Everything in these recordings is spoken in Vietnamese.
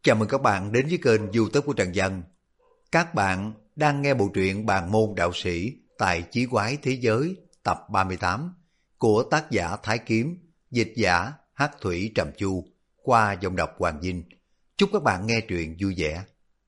Chào mừng các bạn đến với kênh YouTube của Trần Dân. Các bạn đang nghe bộ truyện Bàn môn đạo sĩ tại Chí quái thế giới tập 38 của tác giả Thái Kiếm, dịch giả Hắc Thủy Trầm Chu qua giọng đọc Hoàng Vinh. Chúc các bạn nghe truyện vui vẻ.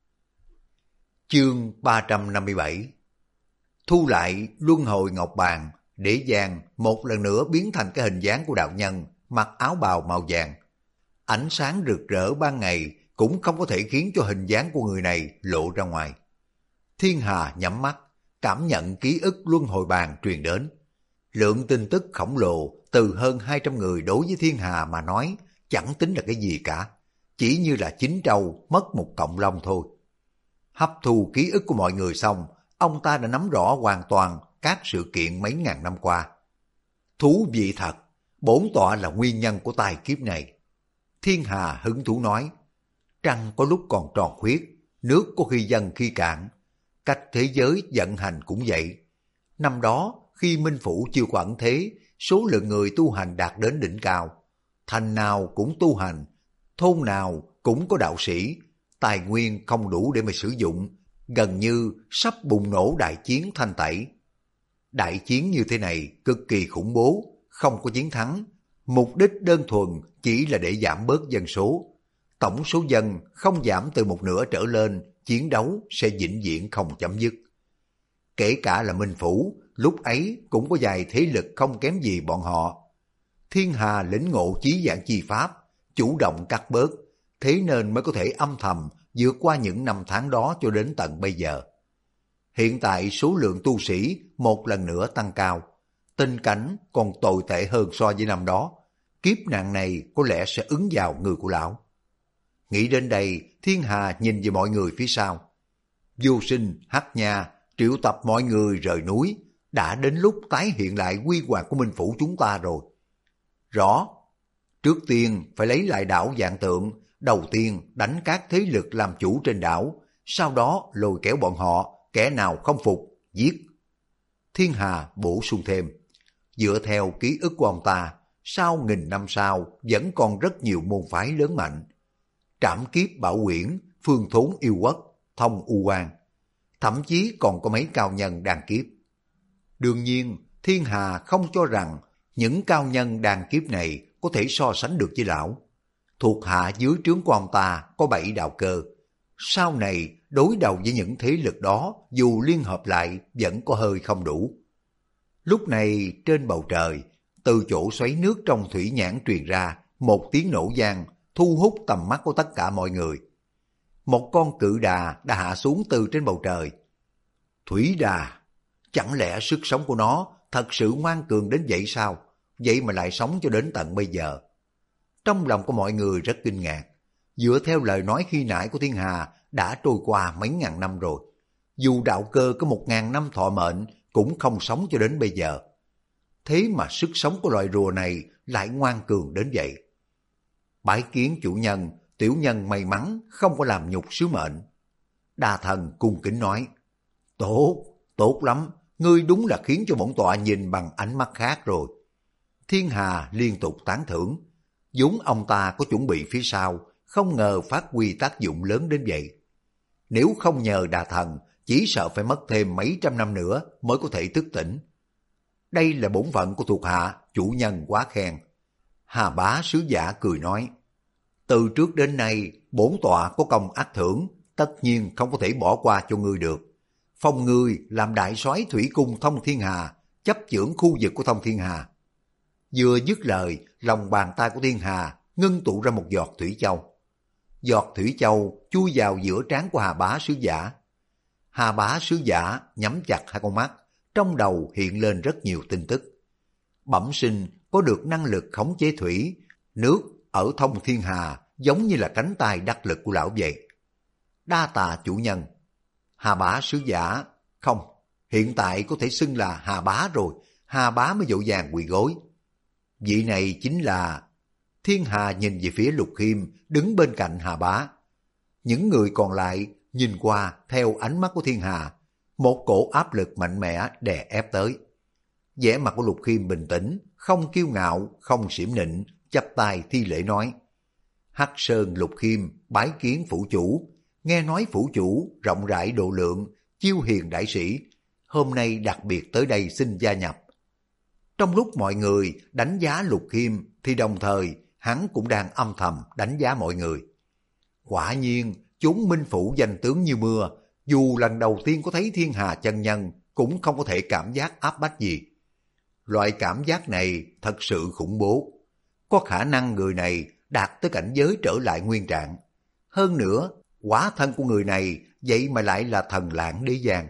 Chương 357. Thu lại luân hồi ngọc bàn, để Giang một lần nữa biến thành cái hình dáng của đạo nhân mặc áo bào màu vàng. Ánh sáng rực rỡ ban ngày cũng không có thể khiến cho hình dáng của người này lộ ra ngoài. Thiên Hà nhắm mắt, cảm nhận ký ức luân hồi bàn truyền đến. Lượng tin tức khổng lồ từ hơn 200 người đối với Thiên Hà mà nói chẳng tính là cái gì cả, chỉ như là chín trâu mất một cọng lông thôi. Hấp thu ký ức của mọi người xong, ông ta đã nắm rõ hoàn toàn các sự kiện mấy ngàn năm qua. Thú vị thật, bổn tọa là nguyên nhân của tai kiếp này. Thiên Hà hứng thú nói, trăng có lúc còn tròn khuyết, nước có khi dâng khi cạn, cách thế giới vận hành cũng vậy. Năm đó, khi Minh Phủ chưa có ẩn thế, số lượng người tu hành đạt đến đỉnh cao. Thành nào cũng tu hành, thôn nào cũng có đạo sĩ, tài nguyên không đủ để mà sử dụng, gần như sắp bùng nổ đại chiến thanh tẩy. Đại chiến như thế này cực kỳ khủng bố, không có chiến thắng, mục đích đơn thuần chỉ là để giảm bớt dân số. Tổng số dân không giảm từ một nửa trở lên, chiến đấu sẽ vĩnh viễn không chấm dứt. Kể cả là Minh Phủ, lúc ấy cũng có vài thế lực không kém gì bọn họ. Thiên Hà lĩnh ngộ chí giảng chi pháp, chủ động cắt bớt, thế nên mới có thể âm thầm vượt qua những năm tháng đó cho đến tận bây giờ. Hiện tại số lượng tu sĩ một lần nữa tăng cao, tình cảnh còn tồi tệ hơn so với năm đó. Kiếp nạn này có lẽ sẽ ứng vào người của lão. Nghĩ đến đây, Thiên Hà nhìn về mọi người phía sau. Vô Sinh, Hắc Nha triệu tập mọi người rời núi, đã đến lúc tái hiện lại quy hoàng của Minh Phủ chúng ta rồi. Rõ, trước tiên phải lấy lại đảo Vạn Tượng, đầu tiên đánh các thế lực làm chủ trên đảo, sau đó lôi kéo bọn họ, kẻ nào không phục, giết. Thiên Hà bổ sung thêm, dựa theo ký ức của ông ta, sau nghìn năm sau vẫn còn rất nhiều môn phái lớn mạnh. Trảm kiếp Bảo Uyển, Phương Thốn Yêu Quốc, Thông U Quan, thậm chí còn có mấy cao nhân đàn kiếp. Đương nhiên, Thiên Hà không cho rằng những cao nhân đàn kiếp này có thể so sánh được với lão. Thuộc hạ dưới trướng của ông ta có 7 đạo cơ. Sau này, đối đầu với những thế lực đó, dù liên hợp lại vẫn có hơi không đủ. Lúc này, trên bầu trời, từ chỗ xoáy nước trong thủy nhãn truyền ra một tiếng nổ vang, thu hút tầm mắt của tất cả mọi người. Một con cự đà đã hạ xuống từ trên bầu trời. Thủy đà, chẳng lẽ sức sống của nó thật sự ngoan cường đến vậy sao? Vậy mà lại sống cho đến tận bây giờ. Trong lòng của mọi người rất kinh ngạc. Dựa theo lời nói khi nãy của Thiên Hà đã trôi qua mấy ngàn năm rồi. Dù đạo cơ có 1000 năm thọ mệnh cũng không sống cho đến bây giờ. Thế mà sức sống của loài rùa này lại ngoan cường đến vậy. Bái kiến chủ nhân, tiểu nhân may mắn không có làm nhục sứ mệnh. Đa Thần cung kính nói, tốt, tốt lắm, ngươi đúng là khiến cho bổn tọa nhìn bằng ánh mắt khác rồi. Thiên Hà liên tục tán thưởng, vốn ông ta có chuẩn bị phía sau, không ngờ phát huy tác dụng lớn đến vậy. Nếu không nhờ Đà Thần, chỉ sợ phải mất thêm mấy trăm năm nữa mới có thể thức tỉnh. Đây là bổn phận của thuộc hạ, chủ nhân quá khen. Hà Bá sứ giả cười nói, từ trước đến nay, bổn tọa có công ác thưởng, tất nhiên không có thể bỏ qua cho ngươi được. Phong ngươi làm đại soái thủy cung Thông Thiên Hà, chấp chưởng khu vực của Thông Thiên Hà. Vừa dứt lời, lòng bàn tay của Thiên Hà ngưng tụ ra một giọt thủy châu. Giọt thủy châu chui vào giữa trán của Hà Bá sứ giả. Hà Bá sứ giả nhắm chặt hai con mắt, trong đầu hiện lên rất nhiều tin tức. Bẩm sinh có được năng lực khống chế thủy, nước ở Thông Thiên Hà giống như là cánh tay đắc lực của lão vậy. Đa tạ chủ nhân. Hà Bá sứ giả, không, hiện tại có thể xưng là Hà Bá rồi. Hà Bá mới vội vàng quỳ gối. Vị này chính là... Thiên Hà nhìn về phía Lục Khiêm đứng bên cạnh Hà Bá. Những người còn lại nhìn qua theo ánh mắt của Thiên Hà, một cổ áp lực mạnh mẽ đè ép tới. Vẻ mặt của Lục Khiêm bình tĩnh, không kiêu ngạo, không xiểm nịnh, chắp tay thi lễ nói, Hắc Sơn Lục Khiêm bái kiến phủ chủ, nghe nói phủ chủ rộng rãi độ lượng, chiêu hiền đại sĩ, hôm nay đặc biệt tới đây xin gia nhập. Trong lúc mọi người đánh giá Lục Khiêm thì đồng thời hắn cũng đang âm thầm đánh giá mọi người. Quả nhiên, chúng minh phủ danh tướng như mưa, dù lần đầu tiên có thấy thiên hà chân nhân cũng không có thể cảm giác áp bách gì. Loại cảm giác này thật sự khủng bố. Có khả năng người này đạt tới cảnh giới trở lại nguyên trạng. Hơn nữa, hóa thân của người này vậy mà lại là thần lãng đế giang.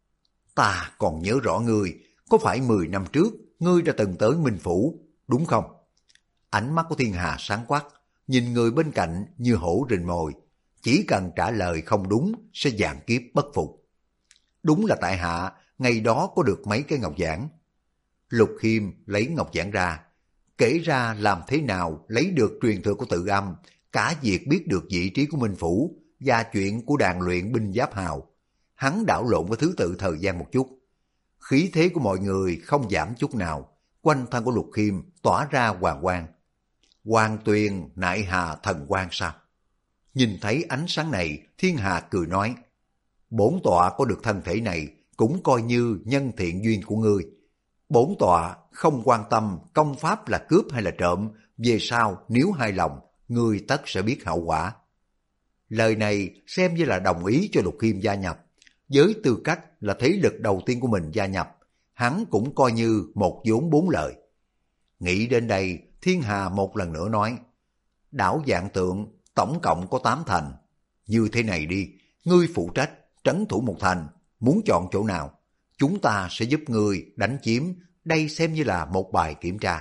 Ta còn nhớ rõ ngươi, có phải 10 năm trước ngươi đã từng tới Minh Phủ, đúng không? Ánh mắt của thiên hà sáng quắc, nhìn người bên cạnh như hổ rình mồi. Chỉ cần trả lời không đúng sẽ vạn kiếp bất phục. Đúng là tại hạ, ngày đó có được mấy cái ngọc giản. Lục Khiêm lấy ngọc giản ra, kể ra làm thế nào lấy được truyền thừa của tự âm, cả việc biết được vị trí của Minh Phủ và chuyện của đàn luyện binh giáp hào. Hắn đảo lộn với thứ tự thời gian một chút. Khí thế của mọi người không giảm chút nào, quanh thân của Lục Khiêm tỏa ra hoàng quang. Hoàng tuyền nại hà thần quang sao? Nhìn thấy ánh sáng này, thiên hà cười nói, bổn tọa có được thân thể này cũng coi như nhân thiện duyên của ngươi. Bổn tọa không quan tâm công pháp là cướp hay là trộm, về sau nếu hài lòng, ngươi tất sẽ biết hậu quả. Lời này xem như là đồng ý cho Lục Khiêm gia nhập. Với tư cách là thế lực đầu tiên của mình gia nhập, hắn cũng coi như một vốn bốn lời. Nghĩ đến đây, thiên hà một lần nữa nói, đảo Vạn Tượng tổng cộng có 8 thành. Như thế này đi, ngươi phụ trách trấn thủ một thành, muốn chọn chỗ nào, chúng ta sẽ giúp ngươi đánh chiếm, đây xem như là một bài kiểm tra.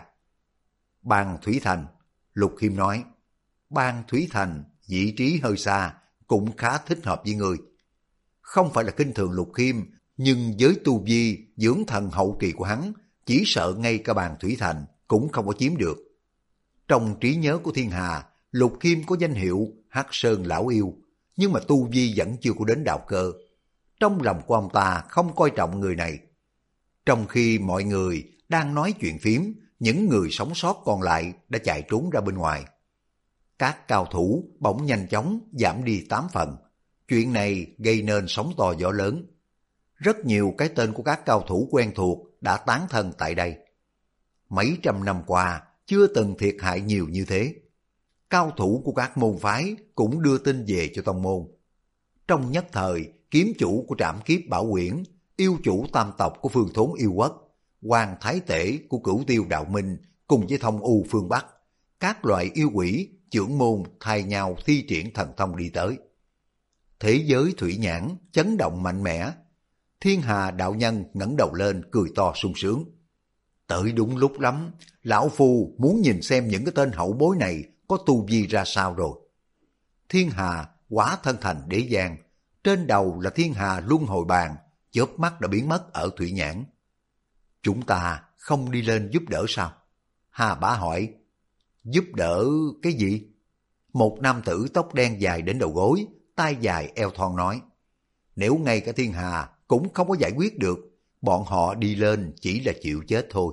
Bang Thủy Thành, Lục Khiêm nói, Bang Thủy Thành vị trí hơi xa, cũng khá thích hợp với ngươi. Không phải là kinh thường Lục Khiêm, nhưng với tu vi dưỡng thần hậu kỳ của hắn, chỉ sợ ngay cả Bang Thủy Thành cũng không có chiếm được. Trong trí nhớ của thiên hà, Lục Khiêm có danh hiệu Hắc Sơn Lão Yêu, nhưng mà tu vi vẫn chưa có đến đạo cơ. Trong lòng của ông ta không coi trọng người này. Trong khi mọi người đang nói chuyện phiếm, những người sống sót còn lại đã chạy trốn ra bên ngoài. Các cao thủ bỗng nhanh chóng giảm đi 8 phần. Chuyện này gây nên sóng to gió lớn. Rất nhiều cái tên của các cao thủ quen thuộc đã tán thân tại đây. Mấy trăm năm qua chưa từng thiệt hại nhiều như thế. Cao thủ của các môn phái cũng đưa tin về cho tông môn. Trong nhất thời, kiếm chủ của Trảm Kiếp Bảo Quyển, yêu chủ tam tộc của Phương Thốn Yêu Quốc, Hoàng Thái Tể của Cửu Tiêu Đạo Minh cùng với Thông U phương Bắc, các loại yêu quỷ, chưởng môn thay nhau thi triển thần thông đi tới. Thế giới thủy nhãn chấn động mạnh mẽ. Thiên Hà đạo nhân ngẩng đầu lên cười to sung sướng. Tới đúng lúc lắm, lão phu muốn nhìn xem những cái tên hậu bối này có tu vi ra sao rồi. Thiên Hà hóa thân thành đế giang, trên đầu là Thiên Hà luân hồi bàn, chớp mắt đã biến mất ở thủy nhãn. Chúng ta không đi lên giúp đỡ sao? Hà Bá hỏi. Giúp đỡ cái gì? Một nam tử tóc đen dài đến đầu gối, tai dài eo thon nói. Nếu ngay cả Thiên Hà cũng không có giải quyết được, bọn họ đi lên chỉ là chịu chết thôi.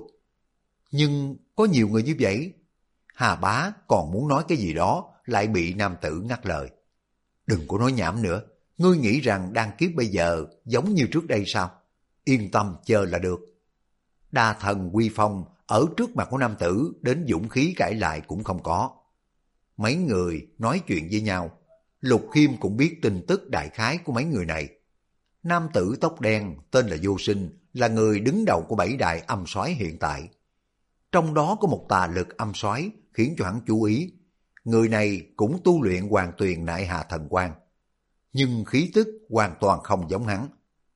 Nhưng có nhiều người như vậy. Hà Bá còn muốn nói cái gì đó, lại bị nam tử ngắt lời. Đừng có nói nhảm nữa, ngươi nghĩ rằng đan kiếp bây giờ giống như trước đây sao? Yên tâm chờ là được. Đa thần Quy Phong ở trước mặt của nam tử đến dũng khí cãi lại cũng không có. Mấy người nói chuyện với nhau, Lục Khiêm cũng biết tin tức đại khái của mấy người này. Nam tử tóc đen tên là Vô Sinh, là người đứng đầu của 7 đại âm soái hiện tại. Trong đó có một tà lực âm soái khiến cho hắn chú ý. Người này cũng tu luyện Hoàng Tuyền Nại Hà Thần Quang, nhưng khí tức hoàn toàn không giống hắn.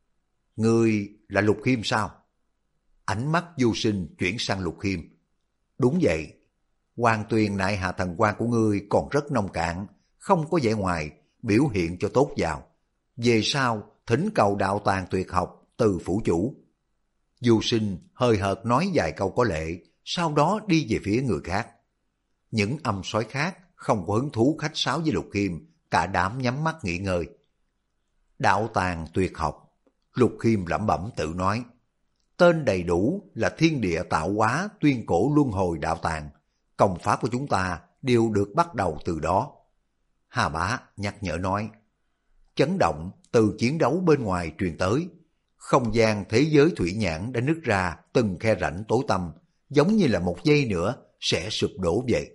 Người là Lục Khiêm sao? Ánh mắt Vô Sinh chuyển sang Lục Khiêm. Đúng vậy, Hoàng Tuyền Nại Hà Thần Quang của ngươi còn rất nông cạn, không có vẻ ngoài, biểu hiện cho tốt vào. Về sau, thỉnh cầu đạo tàng tuyệt học từ phủ chủ. Vô Sinh hơi hợt nói vài câu có lệ, sau đó đi về phía người khác. Những âm soái khác không có hứng thú khách sáo với Lục Khiêm, cả đám nhắm mắt nghỉ ngơi. Đạo tàng tuyệt học, Lục Khiêm lẩm bẩm tự nói. Tên đầy đủ là Thiên Địa Tạo Hóa Tuyên Cổ Luân Hồi Đạo Tàng. Công pháp của chúng ta đều được bắt đầu từ đó. Hà Bá nhắc nhở nói, chấn động từ chiến đấu bên ngoài truyền tới. Không gian thế giới thủy nhãn đã nứt ra từng khe rãnh tối tăm, giống như là một giây nữa sẽ sụp đổ vậy.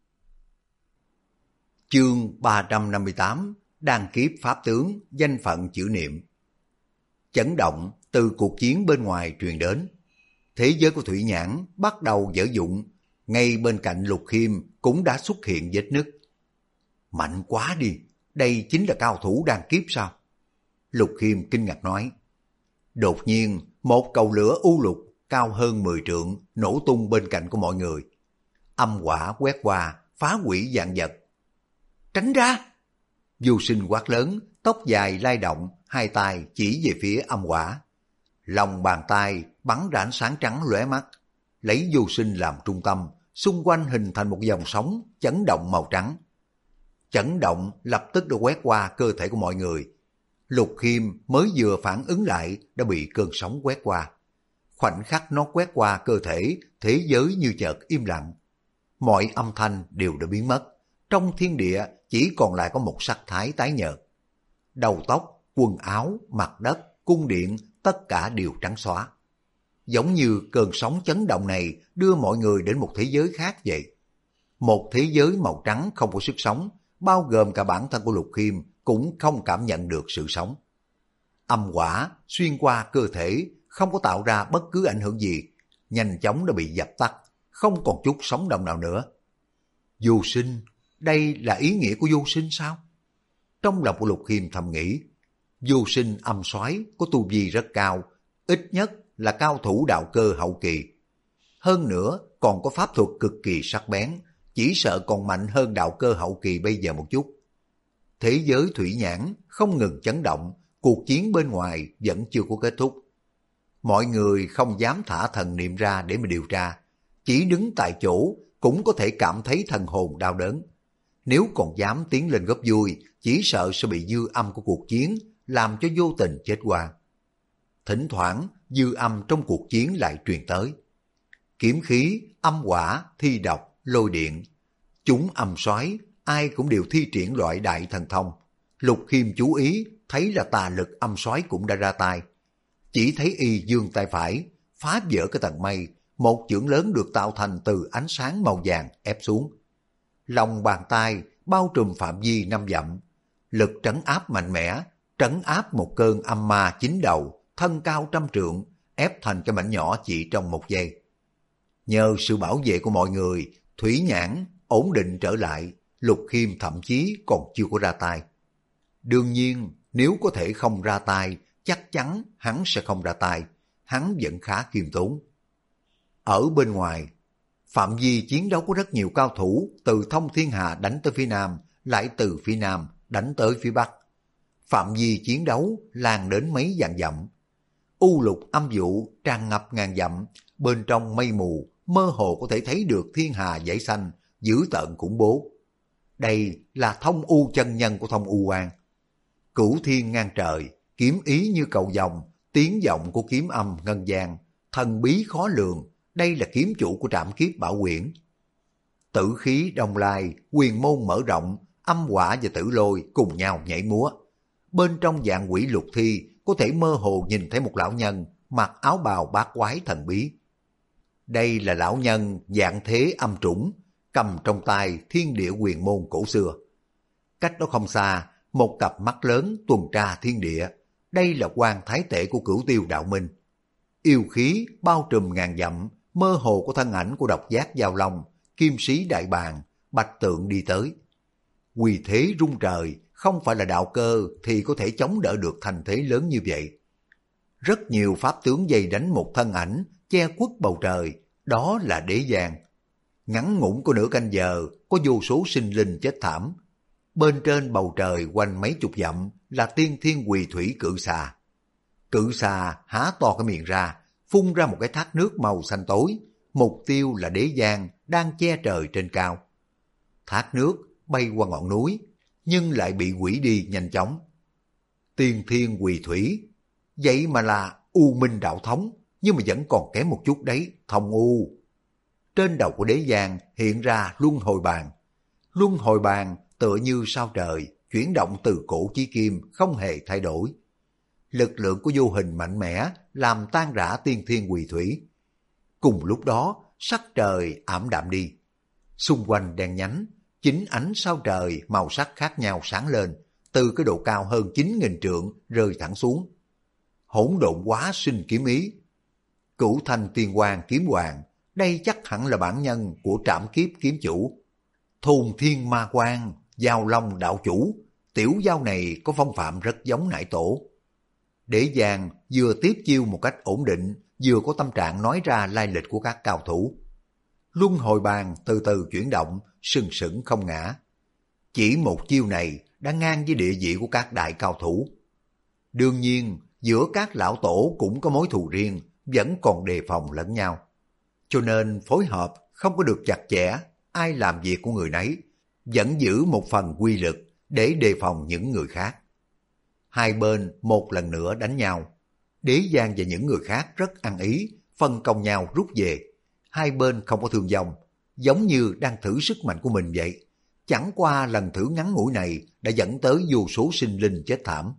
Chương 358, Đan kiếp pháp tướng, danh phận chữ niệm. Chấn động từ cuộc chiến bên ngoài truyền đến. Thế giới của thủy nhãn bắt đầu dở dụng, ngay bên cạnh Lục Khiêm cũng đã xuất hiện vết nứt. Mạnh quá đi, đây chính là cao thủ đan kiếp sao? Lục Khiêm kinh ngạc nói. Đột nhiên, một cầu lửa u lục cao hơn 10 trượng nổ tung bên cạnh của mọi người. Âm hỏa quét qua, phá hủy vạn vật. Tránh ra! Du Sinh quát lớn, tóc dài lay động, hai tay chỉ về phía âm hỏa. Lòng bàn tay bắn ra ánh sáng trắng lóe mắt, lấy Du Sinh làm trung tâm, xung quanh hình thành một dòng sóng chấn động màu trắng. Chấn động lập tức đã quét qua cơ thể của mọi người. Lục Khiêm mới vừa phản ứng lại đã bị cơn sóng quét qua. Khoảnh khắc nó quét qua cơ thể, thế giới như chợt im lặng. Mọi âm thanh đều đã biến mất. Trong thiên địa chỉ còn lại có một sắc thái tái nhợt. Đầu tóc, quần áo, mặt đất, cung điện, tất cả đều trắng xóa. Giống như cơn sóng chấn động này đưa mọi người đến một thế giới khác vậy. Một thế giới màu trắng không có sức sống, bao gồm cả bản thân của Lục Khiêm cũng không cảm nhận được sự sống. Âm hỏa xuyên qua cơ thể, không có tạo ra bất cứ ảnh hưởng gì, nhanh chóng đã bị dập tắt, không còn chút sống động nào nữa. Du Sinh, đây là ý nghĩa của Du Sinh sao? Trong lòng của Lục Khiêm thầm nghĩ, Du Sinh âm soái có tu vi rất cao, ít nhất là cao thủ đạo cơ hậu kỳ. Hơn nữa còn có pháp thuật cực kỳ sắc bén, chỉ sợ còn mạnh hơn đạo cơ hậu kỳ bây giờ một chút. Thế giới thủy nhãn không ngừng chấn động, cuộc chiến bên ngoài vẫn chưa có kết thúc. Mọi người không dám thả thần niệm ra để mà điều tra, chỉ đứng tại chỗ cũng có thể cảm thấy thần hồn đau đớn. Nếu còn dám tiến lên góp vui, chỉ sợ sẽ bị dư âm của cuộc chiến làm cho vô tình chết oan. Thỉnh thoảng dư âm trong cuộc chiến lại truyền tới. Kiếm khí, âm hỏa, thi độc, lôi điện. Chúng âm soái ai cũng đều thi triển loại đại thần thông. Lục Khiêm chú ý, thấy là tà lực âm soái cũng đã ra tay. Chỉ thấy y giương tay phải, phá vỡ cái tầng mây, một chưởng lớn được tạo thành từ ánh sáng màu vàng ép xuống. Lòng bàn tay bao trùm phạm vi 5 dặm, lực trấn áp mạnh mẽ, trấn áp một cơn âm ma 9 đầu, thân cao 100 trượng, ép thành cái mảnh nhỏ chỉ trong một giây. Nhờ sự bảo vệ của mọi người, thủy nhãn ổn định trở lại, Lục Khiêm thậm chí còn chưa có ra tay. Đương nhiên, nếu có thể không ra tay, chắc chắn hắn sẽ không ra tay, hắn vẫn khá khiêm tốn. Ở bên ngoài, phạm vi chiến đấu có rất nhiều cao thủ từ thông thiên hà đánh tới phía nam, lại từ phía nam đánh tới phía bắc. Phạm vi chiến đấu lan đến mấy vạn dặm. U lục âm vụ tràn ngập ngàn dặm, bên trong mây mù mơ hồ có thể thấy được thiên hà dãy xanh, dữ tợn khủng bố. Đây là thông u chân nhân của thông u quan. Cửu thiên ngang trời, kiếm ý như cầu vồng, tiếng vọng của kiếm âm ngân vang, thần bí khó lường. Đây là kiếm chủ của trảm kiếp bảo quyển. Tử khí đông lai, quyền môn mở rộng, âm hỏa và tử lôi cùng nhau nhảy múa. Bên trong dạng quỷ lục thi có thể mơ hồ nhìn thấy một lão nhân mặc áo bào bát quái thần bí. Đây là lão nhân dạng thế âm trũng, cầm trong tay thiên địa quyền môn cổ xưa. Cách đó không xa, một cặp mắt lớn tuần tra thiên địa. Đây là quan thái tể của Cửu Tiêu đạo minh. Yêu khí bao trùm ngàn dặm, mơ hồ của thân ảnh của độc giác giao long, kim sĩ đại bàng, bạch tượng đi tới. Quỳ thế rung trời, không phải là đạo cơ thì có thể chống đỡ được thành thế lớn như vậy. Rất nhiều pháp tướng dày đánh một thân ảnh, che khuất bầu trời, đó là Đế Giang. Ngắn ngủn của nửa canh giờ, có vô số sinh linh chết thảm. Bên trên bầu trời quanh mấy chục dặm là tiên thiên quỳ thủy cự xà. Cự xà há to cái miệng ra, phun ra một cái thác nước màu xanh tối, mục tiêu là Đế Giang đang che trời trên cao. Thác nước bay qua ngọn núi, nhưng lại bị hủy đi nhanh chóng. Tiên thiên quỳ thủy, vậy mà là U Minh đạo thống, nhưng mà vẫn còn kém một chút đấy, thông U. Trên đầu của Đế Giang hiện ra luân hồi bàn, Luân hồi bàn tựa như sao trời, chuyển động từ cổ chí kim không hề thay đổi. Lực lượng của vô hình mạnh mẽ làm tan rã tiên thiên quỳ thủy. Cùng lúc đó, sắc trời ảm đạm đi. Xung quanh đen nhánh, chính ánh sao trời màu sắc khác nhau sáng lên, từ cái độ cao hơn 9.000 trượng rơi thẳng xuống. Hỗn độn quá sinh kiếm ý. Cửu thanh tiên quang kiếm hoàng, đây chắc hẳn là bản nhân của trảm kiếp kiếm chủ. Thôn thiên ma quang, giao long đạo chủ, tiểu giao này có phong phạm rất giống nại tổ. Đế Giang vừa tiếp chiêu một cách ổn định, vừa có tâm trạng nói ra lai lịch của các cao thủ. Luân hồi bàn từ từ chuyển động, sừng sững không ngã. Chỉ một chiêu này đã ngang với địa vị của các đại cao thủ. Đương nhiên, giữa các lão tổ cũng có mối thù riêng, vẫn còn đề phòng lẫn nhau. Cho nên phối hợp không có được chặt chẽ, ai làm việc của người nấy, vẫn giữ một phần quy lực để đề phòng những người khác. Hai bên một lần nữa đánh nhau. Đế Giang và những người khác rất ăn ý, phân công nhau rút về. Hai bên không có thương vong, giống như đang thử sức mạnh của mình vậy. Chẳng qua lần thử ngắn ngủi này đã dẫn tới vô số sinh linh chết thảm.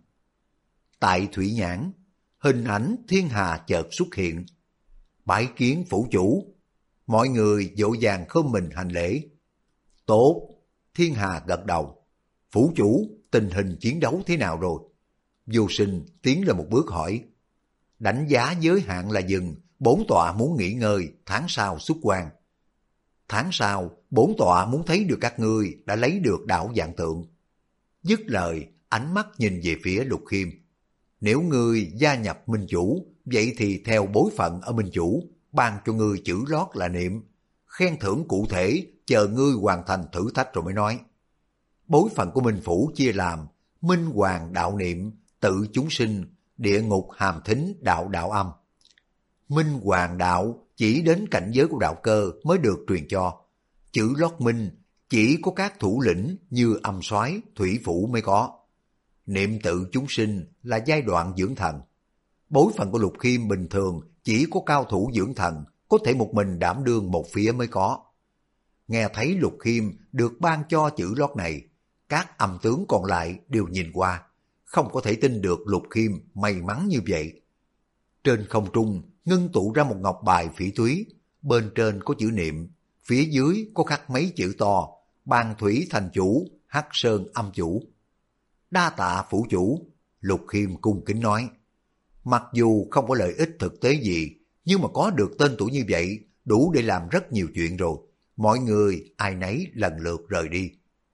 Tại Thủy Nhãn, hình ảnh Thiên Hà chợt xuất hiện. Bái kiến phủ chủ. Mọi người vội vàng khom mình hành lễ. Tốt, Thiên Hà gật đầu. Phủ chủ, tình hình chiến đấu thế nào rồi? Vô Sinh tiến lên một bước hỏi. Đánh giá giới hạn là dừng, bổn tọa muốn nghỉ ngơi, tháng sau xuất quan. Tháng sau, bổn tọa muốn thấy được các ngươi đã lấy được đảo Vạn Tượng. Dứt lời, ánh mắt nhìn về phía Lục Khiêm. Nếu ngươi gia nhập Minh Chủ, vậy thì theo bối phận ở Minh Chủ, ban cho ngươi chữ lót là niệm. Khen thưởng cụ thể, chờ ngươi hoàn thành thử thách rồi mới nói. Bối phận của Minh Phủ chia làm Minh Hoàng đạo niệm, tự chúng sinh, địa ngục hàm thính đạo đạo âm. Minh Hoàng đạo chỉ đến cảnh giới của đạo cơ mới được truyền cho. Chữ lót minh chỉ có các thủ lĩnh như âm soái, thủy phủ mới có. Niệm tự chúng sinh là giai đoạn dưỡng thần. Bối phận của Lục Khiêm bình thường chỉ có cao thủ dưỡng thần, có thể một mình đảm đương một phía mới có. Nghe thấy Lục Khiêm được ban cho chữ lót này, các âm tướng còn lại đều nhìn qua, không có thể tin được Lục Khiêm may mắn như vậy. Trên không trung ngưng tụ ra một ngọc bài phỉ thúy, bên trên có chữ niệm, phía dưới có khắc mấy chữ to, Ban Thủy thành chủ, Hắc Sơn âm chủ. Đa tạ phủ chủ, Lục Khiêm cung kính nói. Mặc dù không có lợi ích thực tế gì, nhưng mà có được tên tuổi như vậy, đủ để làm rất nhiều chuyện rồi. Mọi người ai nấy lần lượt rời đi.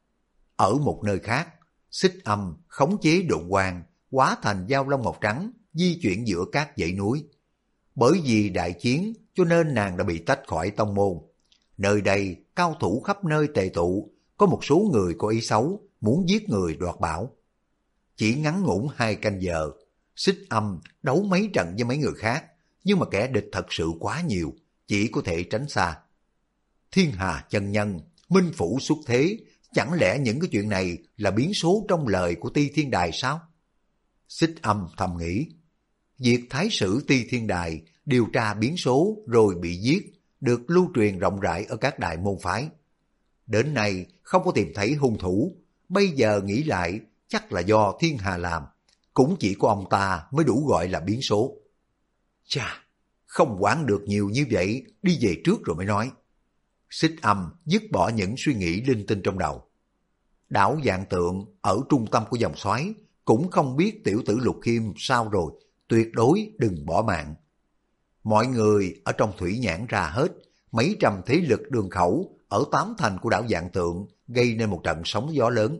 Ở một nơi khác, Xích Âm khống chế độn quang, hóa thành dao long màu trắng, di chuyển giữa các dãy núi. Bởi vì đại chiến cho nên nàng đã bị tách khỏi tông môn. Nơi đây cao thủ khắp nơi tề tụ, có một số người có ý xấu, muốn giết người đoạt bảo. Chỉ ngắn ngủn 2 canh giờ, Xích Âm đấu mấy trận với mấy người khác, nhưng mà kẻ địch thật sự quá nhiều, chỉ có thể tránh xa. Thiên Hà chân nhân, Minh Phủ xuất thế, chẳng lẽ những cái chuyện này là biến số trong lời của Ti Thiên Đài sao? Xích Âm thầm nghĩ, việc Thái sử Ti Thiên Đài điều tra biến số rồi bị giết, được lưu truyền rộng rãi ở các đại môn phái. Đến nay không có tìm thấy hung thủ, bây giờ nghĩ lại chắc là do Thiên Hà làm, cũng chỉ có ông ta mới đủ gọi là biến số. Chà, không quản được nhiều như vậy, đi về trước rồi mới nói. Xích Âm dứt bỏ những suy nghĩ linh tinh trong đầu. Đảo Vạn Tượng ở trung tâm của dòng xoáy, cũng không biết tiểu tử Lục Khiêm sao rồi, tuyệt đối đừng bỏ mạng. Mọi người ở trong Thủy Nhãn ra hết, mấy trăm thế lực đường khẩu ở 8 thành của đảo Vạn Tượng gây nên một trận sóng gió lớn.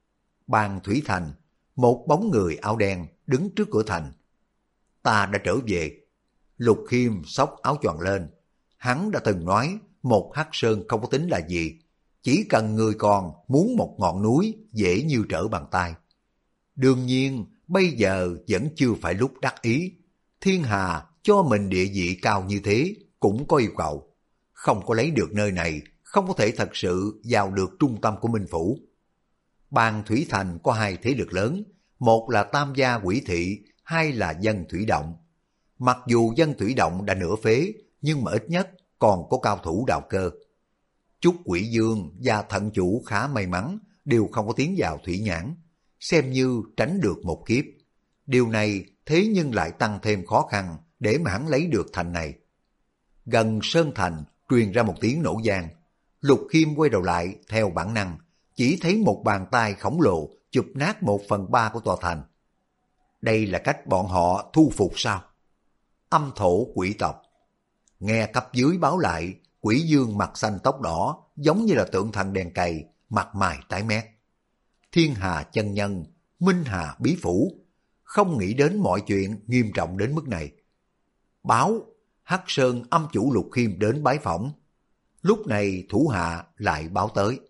Ban Thủy Thành, một bóng người áo đen đứng trước cửa thành. Ta đã trở về. Lục Khiêm xốc áo choàng lên. Hắn đã từng nói một hắc sơn không có tính là gì. Chỉ cần người còn muốn một ngọn núi dễ như trở bàn tay. Đương nhiên bây giờ vẫn chưa phải lúc đắc ý. Thiên Hà cho mình địa vị cao như thế cũng có yêu cầu. Không có lấy được nơi này, không có thể thật sự vào được trung tâm của Minh Phủ. Ban Thủy Thành có 2 thế lực lớn, một là Tam Gia Quỷ Thị, 2 là Dân Thủy Động. Mặc dù Dân Thủy Động đã nửa phế, nhưng mà ít nhất còn có cao thủ đạo cơ. Chúc Quỷ Dương và thận chủ khá may mắn, đều không có tiến vào thủy nhãn, xem như tránh được một kiếp. Điều này thế nhưng lại tăng thêm khó khăn để mà hắn lấy được thành này. Gần sơn thành truyền ra một tiếng nổ vang. Lục Khiêm quay đầu lại theo bản năng, chỉ thấy một bàn tay khổng lồ chụp nát 1/3 của tòa thành. Đây là cách bọn họ thu phục sao? Âm thổ quỷ tộc. Nghe cấp dưới báo lại, Quỷ Dương mặt xanh tóc đỏ, giống như là tượng thần đèn cày, mặt mày tái mét. Thiên Hà chân nhân, Minh Hà bí phủ, không nghĩ đến mọi chuyện nghiêm trọng đến mức này. Báo, Hắc Sơn âm chủ Lục Khiêm đến bái phỏng. Lúc này thủ hạ lại báo tới.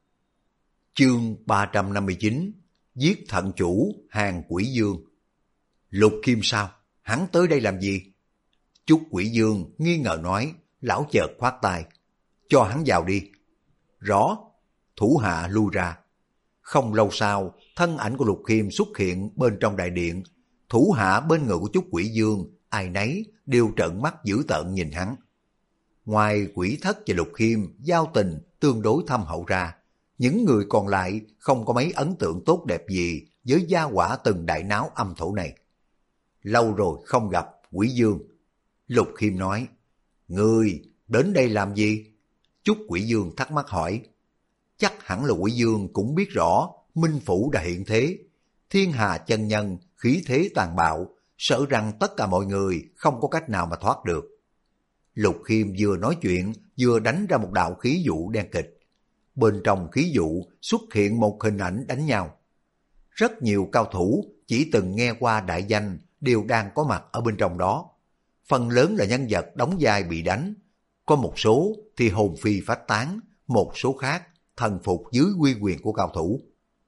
Chương 359, giết thận chủ hàng Quỷ Dương. Lục Khiêm sao? Hắn tới đây làm gì? Chúc Quỷ Dương nghi ngờ nói, lão chợt khoát tay. Cho hắn vào đi. Rõ. Thủ hạ lui ra. Không lâu sau, thân ảnh của Lục Khiêm xuất hiện bên trong đại điện. Thủ hạ bên người của Chúc Quỷ Dương, ai nấy đều trợn mắt dữ tợn nhìn hắn. Ngoài Quỷ Thất và Lục Khiêm giao tình tương đối thâm hậu ra, những người còn lại không có mấy ấn tượng tốt đẹp gì với gia hỏa từng đại náo âm thổ này. Lâu rồi không gặp, Quỷ Dương. Lục Khiêm nói, ngươi đến đây làm gì? Chúc Quỷ Dương thắc mắc hỏi. Chắc hẳn là Quỷ Dương cũng biết rõ Minh Phủ đã hiện thế. Thiên Hà chân nhân khí thế tàn bạo, sợ rằng tất cả mọi người không có cách nào mà thoát được. Lục Khiêm vừa nói chuyện vừa đánh ra một đạo khí dụ đen kịch. Bên trong khí dụ xuất hiện một hình ảnh đánh nhau. Rất nhiều cao thủ chỉ từng nghe qua đại danh đều đang có mặt ở bên trong đó. Phần lớn là nhân vật đóng vai bị đánh. Có một số thì hồn phi phách tán, một số khác thần phục dưới uy quyền của cao thủ.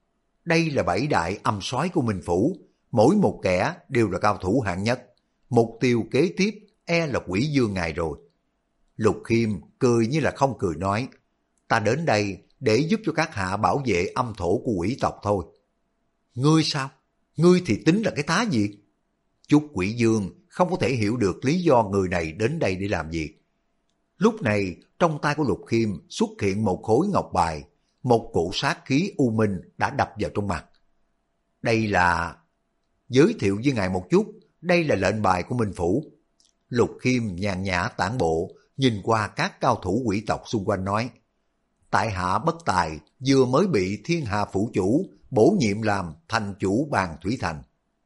Đây là 7 đại âm soái của Minh Phủ, mỗi một kẻ đều là cao thủ hạng nhất. Mục tiêu kế tiếp e là Quỷ Dương ngài rồi. Lục Khiêm cười như là không cười nói, ta đến đây để giúp cho các hạ bảo vệ âm thổ của quỷ tộc thôi. Ngươi sao? Ngươi thì tính là cái thá gì? Chúc Quỷ Dương không có thể hiểu được lý do người này đến đây để làm gì. Lúc này trong tay của Lục Khiêm xuất hiện một khối ngọc bài, một cổ sát khí u minh đã đập vào trong mặt. Đây là... Giới thiệu với ngài một chút, đây là lệnh bài của Minh Phủ. Lục Khiêm nhàn nhã tản bộ, nhìn qua các cao thủ quỷ tộc xung quanh nói, tại hạ bất tài vừa mới bị Thiên Hà phủ chủ bổ nhiệm làm thành chủ Bàn Thủy Thành.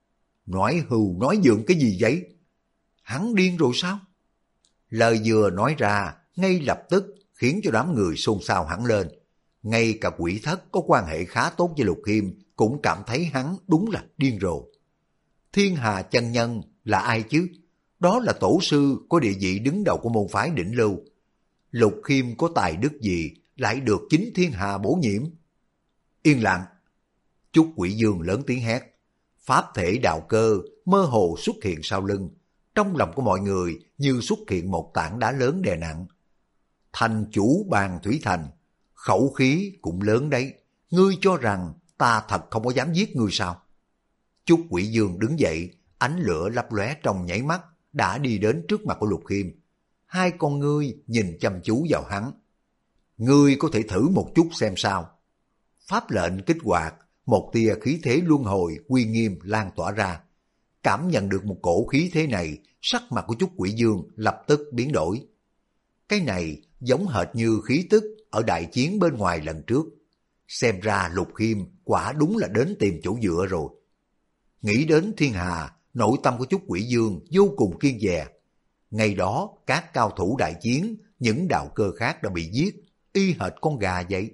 Nói hưu nói dượng cái gì vậy? Hắn điên rồi sao? Lời vừa nói ra ngay lập tức khiến cho đám người xôn xao hẳn lên. Ngay cả Quỷ Thất có quan hệ khá tốt với Lục Khiêm cũng cảm thấy hắn đúng là điên rồ. Thiên Hà chân nhân là ai chứ? Đó là tổ sư có địa vị đứng đầu của môn phái đỉnh lưu. Lục Khiêm có tài đức gì lại được chính Thiên Hà bổ nhiệm? Yên lặng. Chúc Quỷ Dương lớn tiếng hét. Pháp thể đạo cơ mơ hồ xuất hiện sau lưng. Trong lòng của mọi người như xuất hiện một tảng đá lớn đè nặng. Thành chủ Bàn Thủy Thành, khẩu khí cũng lớn đấy. Ngươi cho rằng ta thật không có dám giết ngươi sao? Chúc Quỷ Dương đứng dậy, ánh lửa lấp lóe trong nháy mắt, đã đi đến trước mặt của Lục Khiêm. Hai con ngươi nhìn chăm chú vào hắn. Ngươi có thể thử một chút xem sao. Pháp lệnh kích hoạt, một tia khí thế luân hồi uy nghiêm lan tỏa ra. Cảm nhận được một cổ khí thế này, sắc mặt của Chúc Quỷ Dương lập tức biến đổi. Cái này giống hệt như khí tức ở đại chiến bên ngoài lần trước. Xem ra Lục Khiêm quả đúng là đến tìm chỗ dựa rồi. Nghĩ đến Thiên Hà, nội tâm của Chúc Quỷ Dương vô cùng kiên dè. Ngày đó các cao thủ đại chiến, những đạo cơ khác đã bị giết, y hệt con gà vậy.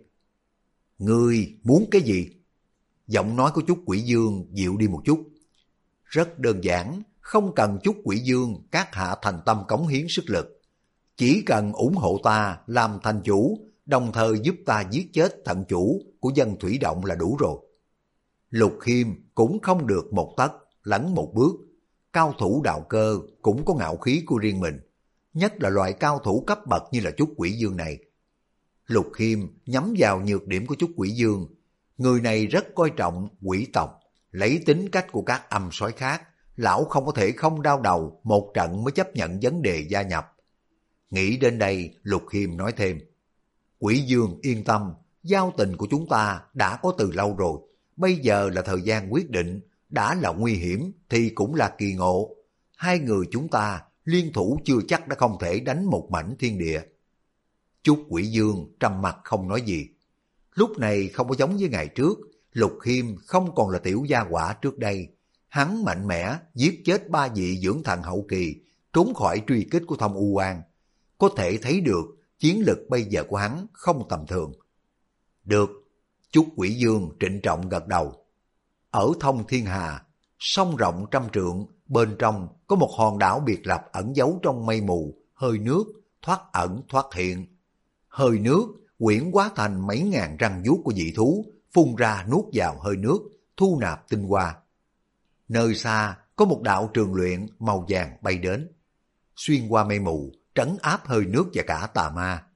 Ngươi muốn cái gì? Giọng nói của Chúc Quỷ Dương dịu đi một chút. Rất đơn giản, không cần Chúc Quỷ Dương các hạ thành tâm cống hiến sức lực. Chỉ cần ủng hộ ta làm thành chủ, đồng thời giúp ta giết chết thận chủ của dân thủy động là đủ rồi. Lục Khiêm cũng không được một tấc lẫn một bước. Cao thủ đạo cơ cũng có ngạo khí của riêng mình, nhất là loại cao thủ cấp bậc như là Chúc Quỷ Dương này. Lục Khiêm nhắm vào nhược điểm của Chúc Quỷ Dương. Người này rất coi trọng quỷ tộc, lấy tính cách của các âm soái khác, lão không có thể không đau đầu một trận mới chấp nhận vấn đề gia nhập. Nghĩ đến đây, Lục Khiêm nói thêm, Quỷ Dương yên tâm, giao tình của chúng ta đã có từ lâu rồi. Bây giờ là thời gian quyết định, đã là nguy hiểm thì cũng là kỳ ngộ. Hai người chúng ta liên thủ chưa chắc đã không thể đánh một mảnh thiên địa. Chúc Quỷ Dương trầm mặt không nói gì. Lúc này không có giống với ngày trước, Lục Khiêm không còn là tiểu gia quả trước đây. Hắn mạnh mẽ giết chết 3 vị dưỡng thần hậu kỳ, trốn khỏi truy kích của Thông U Quan. Có thể thấy được chiến lực bây giờ của hắn không tầm thường. Được, Chúc Quỷ Dương trịnh trọng gật đầu. Ở Thông Thiên Hà, sông rộng trăm trượng, bên trong có một hòn đảo biệt lập ẩn giấu trong mây mù, hơi nước, thoát ẩn thoát hiện. Hơi nước quyển hóa thành mấy ngàn răng vuốt của dị thú, phun ra nuốt vào hơi nước, thu nạp tinh hoa. Nơi xa có một đạo trường luyện màu vàng bay đến, xuyên qua mây mù, trấn áp hơi nước và cả tà ma.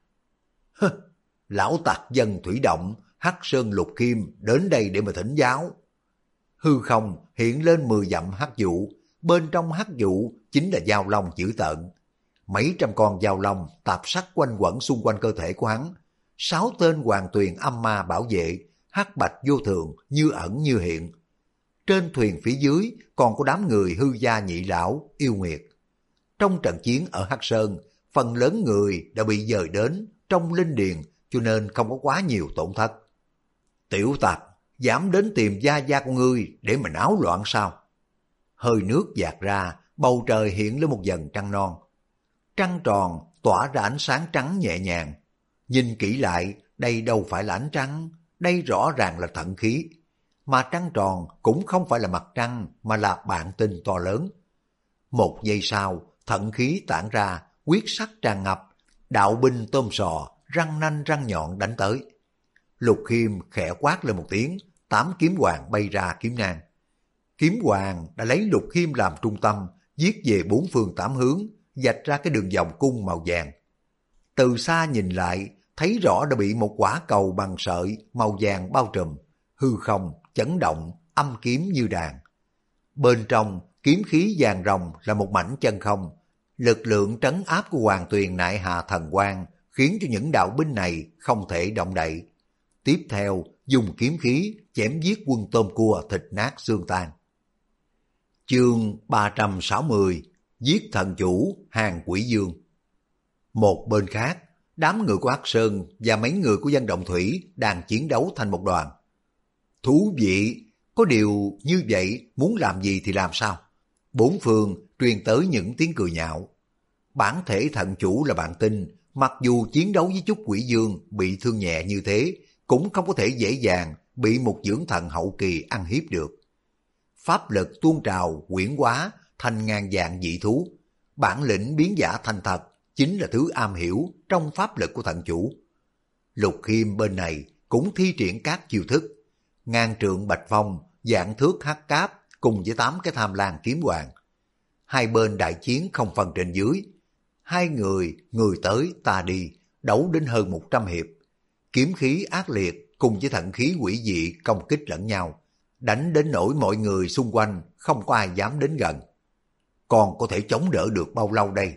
Lão tặc dân thủy động, Hắc Sơn Lục Khiêm đến đây để mà thỉnh giáo. Hư không hiện lên 10 dặm hắc vụ, bên trong hắc vụ chính là dao long dữ tợn. Mấy trăm con dao long tạp sắc quanh quẩn xung quanh cơ thể của hắn. 6 tên hoàng tuyền âm ma bảo vệ, hắc bạch vô thường, như ẩn như hiện. Trên thuyền phía dưới còn có đám người hư gia nhị lão, yêu nguyệt. Trong trận chiến ở Hắc Sơn, phần lớn người đã bị dời đến trong linh điền, cho nên không có quá nhiều tổn thất. Tiểu tặc, dám đến tìm gia gia của ngươi để mà náo loạn sao? Hơi nước dạt ra, bầu trời hiện lên một dần trăng non. Trăng tròn tỏa ra ánh sáng trắng nhẹ nhàng. Nhìn kỹ lại, đây đâu phải là ánh trăng, đây rõ ràng là thận khí. Mà trăng tròn cũng không phải là mặt trăng, mà là bạn tinh to lớn. Một giây sau, thận khí tản ra, quyết sắc tràn ngập, đạo binh tôm sò, răng nanh răng nhọn đánh tới. Lục Khiêm khẽ quát lên một tiếng, 8 kiếm hoàng bay ra kiếm ngang. Kiếm hoàng đã lấy Lục Khiêm làm trung tâm, giết về 4 phương 8 hướng, vạch ra cái đường vòng cung màu vàng. Từ xa nhìn lại, thấy rõ đã bị một quả cầu bằng sợi màu vàng bao trùm, hư không chấn động, âm kiếm như đàn. Bên trong kiếm khí vàng rồng là một mảnh chân không, lực lượng trấn áp của Hoàng Tuyền Nại Hà Thần Quang khiến cho những đạo binh này không thể động đậy. Tiếp theo dùng kiếm khí chém giết quân tôm cua thịt nát xương tan. Chương 360 giết thần chủ hàng Quỷ Dương. Một bên khác, đám người của Hắc Sơn và mấy người của dân Động Thủy đang chiến đấu thành một đoàn. Thú vị, có điều như vậy muốn làm gì thì làm sao? Bốn phương truyền tới những tiếng cười nhạo. Bản thể thần chủ là bạn tinh, mặc dù chiến đấu với Chúc Quỷ Dương bị thương nhẹ như thế, cũng không có thể dễ dàng bị một dưỡng thần hậu kỳ ăn hiếp được. Pháp lực tuôn trào quyển hóa thành ngàn dạng dị thú, bản lĩnh biến giả thành thật chính là thứ am hiểu trong pháp lực của thần chủ. Lục Khiêm bên này cũng thi triển các chiêu thức, ngàn trượng bạch phong, dạng thước hắc cáp cùng với 8 cái tham lang kiếm hoàng. Hai bên đại chiến không phân trên dưới, hai người tới ta đi, đấu đến hơn 100 hiệp. Kiếm khí ác liệt cùng với thần khí quỷ dị công kích lẫn nhau, đánh đến nỗi mọi người xung quanh không có ai dám đến gần. Còn có thể chống đỡ được bao lâu đây?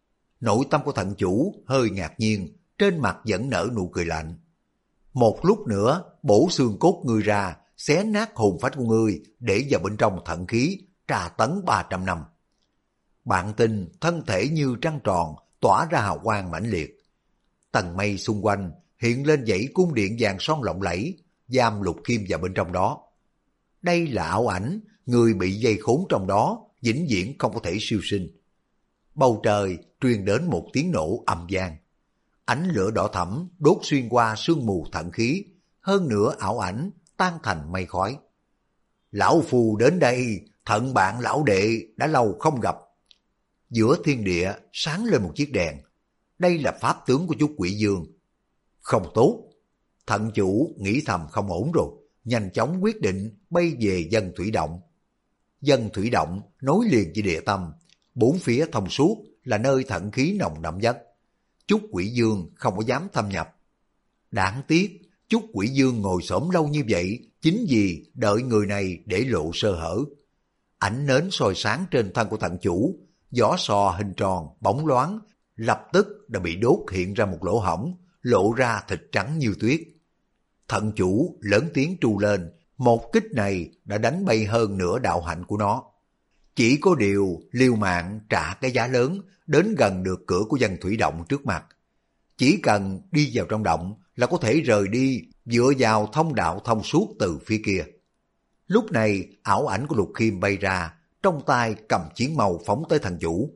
Nội tâm của thần chủ hơi ngạc nhiên, trên mặt vẫn nở nụ cười lạnh. Một lúc nữa bổ xương cốt ngươi ra, xé nát hồn phách của ngươi để vào bên trong thận khí, tra tấn 300 năm. Bạn tinh thân thể như trăng tròn, tỏa ra hào quang mãnh liệt. Tầng mây xung quanh hiện lên dãy cung điện vàng son lộng lẫy, giam Lục Khiêm vào bên trong đó. Đây là ảo ảnh, người bị dây khốn trong đó, vĩnh viễn không có thể siêu sinh. Bầu trời truyền đến một tiếng nổ ầm vang. Ánh lửa đỏ thẫm đốt xuyên qua sương mù thận khí, hơn nữa ảo ảnh tan thành mây khói. Lão phù đến đây, thận bạn lão đệ đã lâu không gặp. Giữa thiên địa sáng lên một chiếc đèn. Đây là pháp tướng của Chúc Quỷ Dương. Không tốt. Thận chủ nghĩ thầm không ổn rồi, nhanh chóng quyết định bay về Dân Thủy Động. Dân Thủy Động nối liền với địa tâm, bốn phía thông suốt là nơi thận khí nồng đậm nhất. Chúc Quỷ Dương không có dám thâm nhập. Đáng tiếc, Chúc Quỷ Dương ngồi xổm lâu như vậy chính vì đợi người này để lộ sơ hở. Ánh nến soi sáng trên thân của thận chủ, vỏ sò hình tròn bóng loáng lập tức đã bị đốt hiện ra một lỗ hổng, lộ ra thịt trắng như tuyết. Thận chủ lớn tiếng tru lên, một kích này đã đánh bay hơn nửa đạo hạnh của nó. Chỉ có điều liều mạng trả cái giá lớn đến gần được cửa của dân thủy động trước mặt. Chỉ cần đi vào trong động là có thể rời đi dựa vào thông đạo thông suốt từ phía kia. Lúc này ảo ảnh của Lục Khiêm bay ra, trong tay cầm chiến mâu phóng tới thần chủ.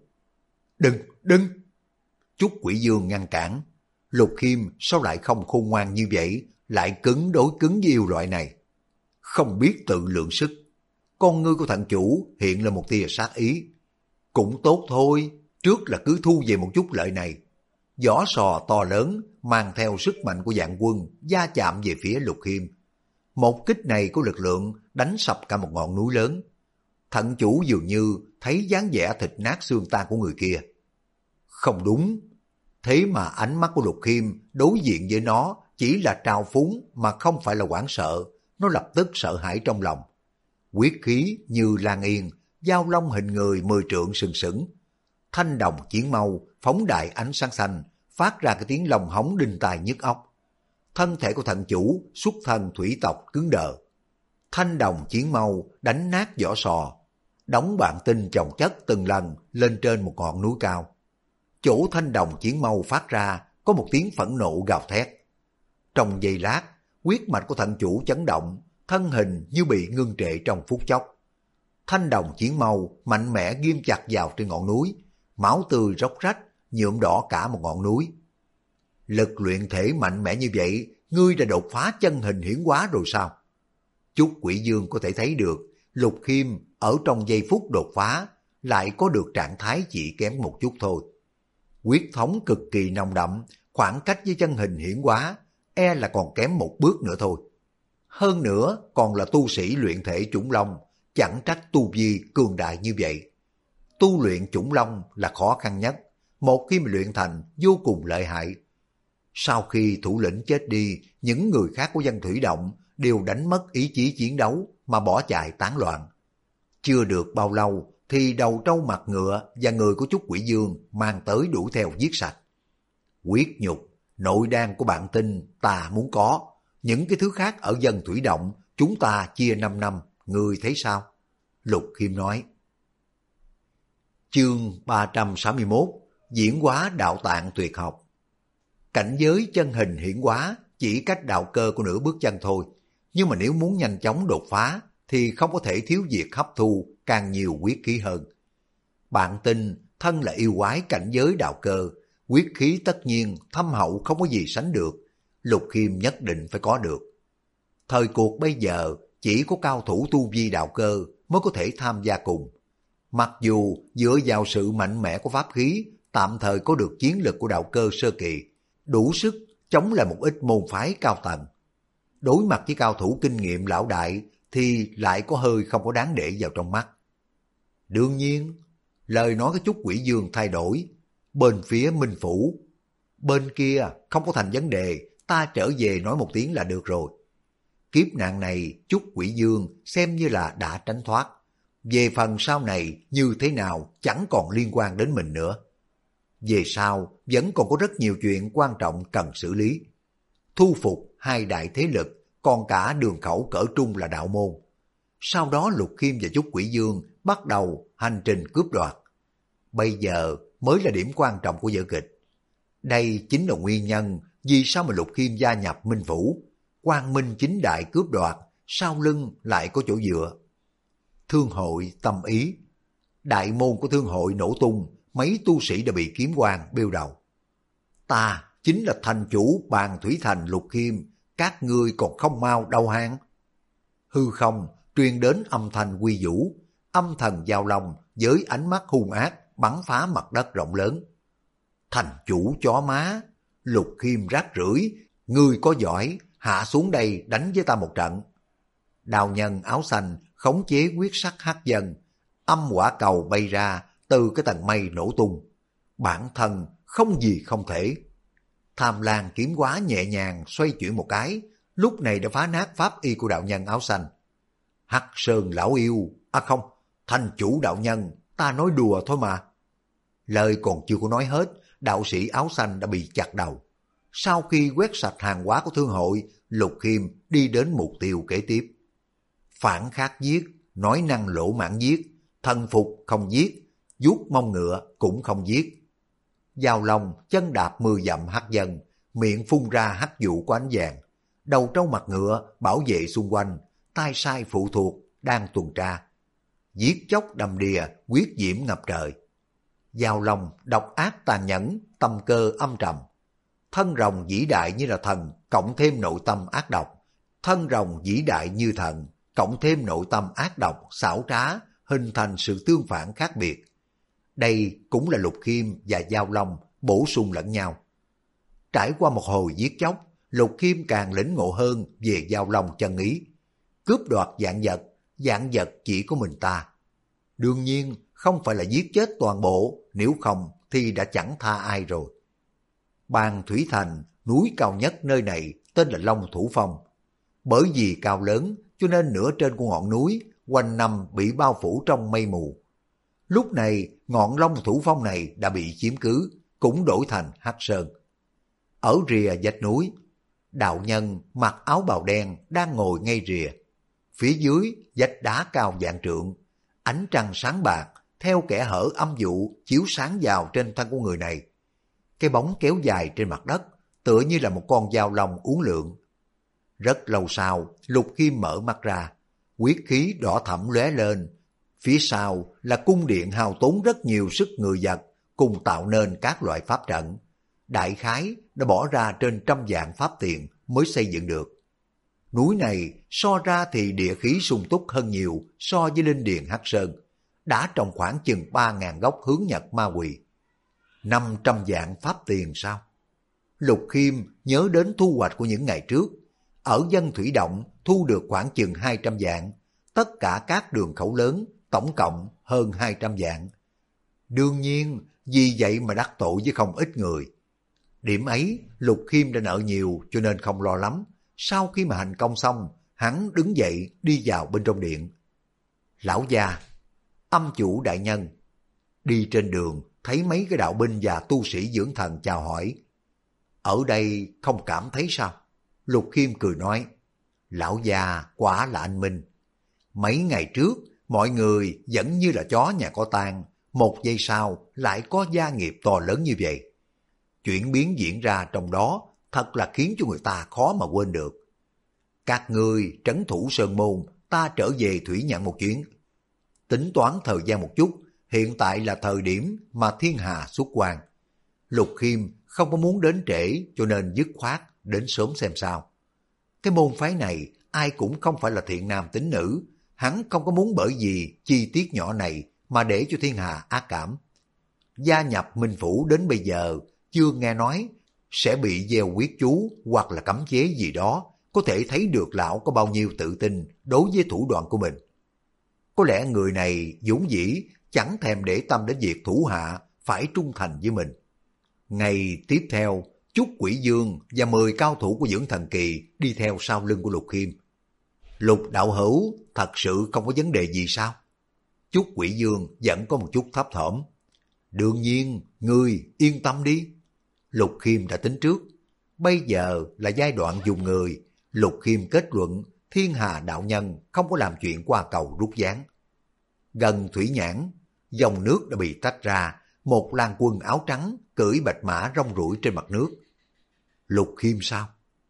Đừng! Trúc Quỷ Dương ngăn cản. Lục Khiêm sao lại không khôn ngoan như vậy, lại cứng đối cứng với yêu loại này. Không biết tự lượng sức. Con ngươi của thần chủ hiện lên một tia sát ý. Cũng tốt thôi, trước là cứ thu về một chút lợi này. Vỏ sò to lớn mang theo sức mạnh của vạn quân va chạm về phía Lục Khiêm. Một kích này có lực lượng đánh sập cả một ngọn núi lớn. Thận chủ dường như thấy dáng vẻ thịt nát xương tan của người kia. Không đúng, thế mà ánh mắt của Lục Khiêm đối diện với nó chỉ là trào phúng mà không phải là hoảng sợ. Nó lập tức sợ hãi trong lòng. Quyết khí như lan yên, dao long hình người 10 trượng sừng sững. Thanh đồng chiến mâu phóng đại ánh sáng xanh, phát ra cái tiếng lòng hống đinh tai nhức óc. Thân thể của thần chủ xuất thân thủy tộc cứng đờ. Thanh đồng chiến mâu đánh nát vỏ sò, đóng bạn tinh chồng chất từng lần lên trên một ngọn núi cao. Chỗ thanh đồng chiến mâu phát ra có một tiếng phẫn nộ gào thét. Trong giây lát, huyết mạch của thần chủ chấn động, thân hình như bị ngưng trệ trong phút chốc. Thanh đồng chiến mâu mạnh mẽ ghim chặt vào trên ngọn núi, máu tươi róc rách, nhuộm đỏ cả một ngọn núi. Lực luyện thể mạnh mẽ như vậy, ngươi đã đột phá chân hình hiển hóa rồi sao? Trúc Quỷ Dương có thể thấy được, Lục Khiêm ở trong giây phút đột phá, lại có được trạng thái chỉ kém một chút thôi. Huyết thống cực kỳ nồng đậm, khoảng cách với chân hình hiển hóa, e là còn kém một bước nữa thôi. Hơn nữa còn là tu sĩ luyện thể chủng long, chẳng trách tu vi cường đại như vậy. Tu luyện chủng long là khó khăn nhất, một khi mà luyện thành vô cùng lợi hại. Sau khi thủ lĩnh chết đi, những người khác của dân thủy động đều đánh mất ý chí chiến đấu mà bỏ chạy tán loạn. Chưa được bao lâu thì đầu trâu mặt ngựa và người của Trúc Quỷ Dương mang tới đuổi theo giết sạch. Huyết nhục, nội đan của bạn tinh ta muốn có, những cái thứ khác ở dân thủy động chúng ta chia 5 năm, ngươi thấy sao? Lục Khiêm nói. Chương 361, diễn hóa đạo tạng tuyệt học. Cảnh giới chân hình hiển hóa chỉ cách đạo cơ của nửa bước chân thôi, nhưng mà nếu muốn nhanh chóng đột phá thì không có thể thiếu việc hấp thu càng nhiều huyết khí hơn. Bạn tin thân là yêu quái cảnh giới đạo cơ, huyết khí tất nhiên thâm hậu không có gì sánh được, Lục Khiêm nhất định phải có được. Thời cuộc bây giờ chỉ có cao thủ tu vi đạo cơ mới có thể tham gia cùng. Mặc dù dựa vào sự mạnh mẽ của pháp khí, tạm thời có được chiến lực của đạo cơ sơ kỳ, đủ sức chống lại một ít môn phái cao tầng. Đối mặt với cao thủ kinh nghiệm lão đại thì lại có hơi không có đáng để vào trong mắt. Đương nhiên, lời nói của Trúc Quỷ Dương thay đổi. Bên phía Minh Phủ, bên kia không có thành vấn đề, ta trở về nói một tiếng là được rồi. Kiếp nạn này Trúc Quỷ Dương xem như là đã tránh thoát. Về phần sau này như thế nào chẳng còn liên quan đến mình nữa. Về sau vẫn còn có rất nhiều chuyện quan trọng cần xử lý. Thu phục hai đại thế lực, còn cả đường khẩu cỡ trung là đạo môn. Sau đó Lục Khiêm và Trúc Quỷ Dương bắt đầu hành trình cướp đoạt. Bây giờ mới là điểm quan trọng của vở kịch. Đây chính là nguyên nhân vì sao mà Lục Khiêm gia nhập Minh Phủ. Quang minh chính đại cướp đoạt, sau lưng lại có chỗ dựa. Thương hội tâm ý. Đại môn của thương hội nổ tung, mấy tu sĩ đã bị kiếm quang bêu đầu. Ta chính là thành chủ Bàn Thủy Thành Lục Khiêm, các ngươi còn không mau đầu hàng. Hư không truyền đến âm thanh quy vũ, âm thần giao long với ánh mắt hung ác bắn phá mặt đất rộng lớn. Thành chủ chó má, Lục Khiêm rác rưởi, ngươi có giỏi, hạ xuống đây đánh với ta một trận. Đào nhân áo xanh khống chế quyết sắc hắc dân, âm quả cầu bay ra từ cái tầng mây nổ tung. Bản thân không gì không thể. Tham Lang kiếm quá nhẹ nhàng xoay chuyển một cái, lúc này đã phá nát pháp y của đạo nhân áo xanh. Hắc Sơn lão yêu, không, thành chủ đạo nhân, ta nói đùa thôi mà. Lời còn chưa có nói hết, đạo sĩ áo xanh đã bị chặt đầu. Sau khi quét sạch hàng hóa của thương hội, Lục Khiêm đi đến mục tiêu kế tiếp. Phản khắc giết, nói năng lỗ mãn giết, thần phục không giết, vuốt mông ngựa cũng không giết. Giao Long chân đạp 10 dặm hắc dân, miệng phun ra hắc vụ của ánh vàng. Đầu trâu mặt ngựa bảo vệ xung quanh, tay sai phụ thuộc đang tuần tra. Giết chóc đầm đìa, quyết diễm ngập trời. Giao Long độc ác tàn nhẫn, tâm cơ âm trầm. Thân rồng vĩ đại như là thần, cộng thêm nội tâm ác độc. Thân rồng vĩ đại như thần, cộng thêm nội tâm ác độc, xảo trá, hình thành sự tương phản khác biệt. Đây cũng là Lục Khiêm và Giao Long bổ sung lẫn nhau. Trải qua một hồi giết chóc, Lục Khiêm càng lĩnh ngộ hơn về Giao Long chân ý. Cướp đoạt vạn vật chỉ có mình ta. Đương nhiên không phải là giết chết toàn bộ, nếu không thì đã chẳng tha ai rồi. Bàn Thủy Thành, núi cao nhất nơi này tên là Long Thủ Phong. Bởi vì cao lớn cho nên nửa trên của ngọn núi quanh năm bị bao phủ trong mây mù. Lúc này ngọn Long Thủ Phong này đã bị chiếm cứ, cũng đổi thành Hắc Sơn. Ở rìa vách núi, đạo nhân mặc áo bào đen đang ngồi ngay rìa. Phía dưới vách đá cao vạn trượng, ánh trăng sáng bạc theo kẽ hở âm vụ chiếu sáng vào trên thân của người này. Cái bóng kéo dài trên mặt đất, tựa như là một con dao long uốn lượn. Rất lâu sau, Lục Khiêm mở mắt ra, huyết khí đỏ thẫm lóe lên. Phía sau là cung điện hao tốn rất nhiều sức người vật, cùng tạo nên các loại pháp trận. Đại khái đã bỏ ra trên 100 vạn pháp tiền mới xây dựng được. Núi này so ra thì địa khí sung túc hơn nhiều so với linh điền Hắc Sơn, đã trồng khoảng chừng 3.000 gốc hướng nhật ma quỳ. 500 vạn pháp tiền sao? Lục Khiêm nhớ đến thu hoạch của những ngày trước. Ở Dân Thủy Động thu được khoảng chừng 200 vạn, tất cả các đường khẩu lớn tổng cộng hơn 200 vạn. Đương nhiên, vì vậy mà đắc tội với không ít người. Điểm ấy, Lục Khiêm đã nợ nhiều cho nên không lo lắm. Sau khi mà hành công xong, hắn đứng dậy đi vào bên trong điện. Lão gia, âm chủ đại nhân. Đi trên đường, thấy mấy cái đạo binh và tu sĩ dưỡng thần chào hỏi. Ở đây không cảm thấy sao? Lục Khiêm cười nói, lão gia quả là anh minh. Mấy ngày trước, mọi người vẫn như là chó nhà có tang, một giây sau lại có gia nghiệp to lớn như vậy. Chuyển biến diễn ra trong đó thật là khiến cho người ta khó mà quên được. Các ngươi trấn thủ sơn môn, ta trở về Thủy Nhạn một chuyến. Tính toán thời gian một chút, hiện tại là thời điểm mà thiên hà xuất quan. Lục Khiêm không có muốn đến trễ cho nên dứt khoát đến sớm xem sao. Cái môn phái này ai cũng không phải là thiện nam tín nữ, hắn không có muốn bởi vì chi tiết nhỏ này mà để cho thiên hà ác cảm. Gia nhập Minh Phủ đến bây giờ chưa nghe nói sẽ bị gieo quyết chú hoặc là cấm chế gì đó, có thể thấy được lão có bao nhiêu tự tin đối với thủ đoạn của mình. Có lẽ người này vốn dĩ chẳng thèm để tâm đến việc thủ hạ phải trung thành với mình. Ngày tiếp theo, Chúc Quỷ Dương và 10 cao thủ của Dưỡng Thần Kỳ đi theo sau lưng của Lục Khiêm. Lục đạo hữu thật sự không có vấn đề gì sao? Chúc Quỷ Dương vẫn có một chút thấp thỏm. Đương nhiên, ngươi yên tâm đi. Lục Khiêm đã tính trước. Bây giờ là giai đoạn dùng người. Lục Khiêm kết luận thiên hà đạo nhân không có làm chuyện qua cầu rút ván. Gần Thủy Nhãn, dòng nước đã bị tách ra. Một lang quân áo trắng cưỡi bạch mã rong ruổi trên mặt nước. Lục Khiêm sao?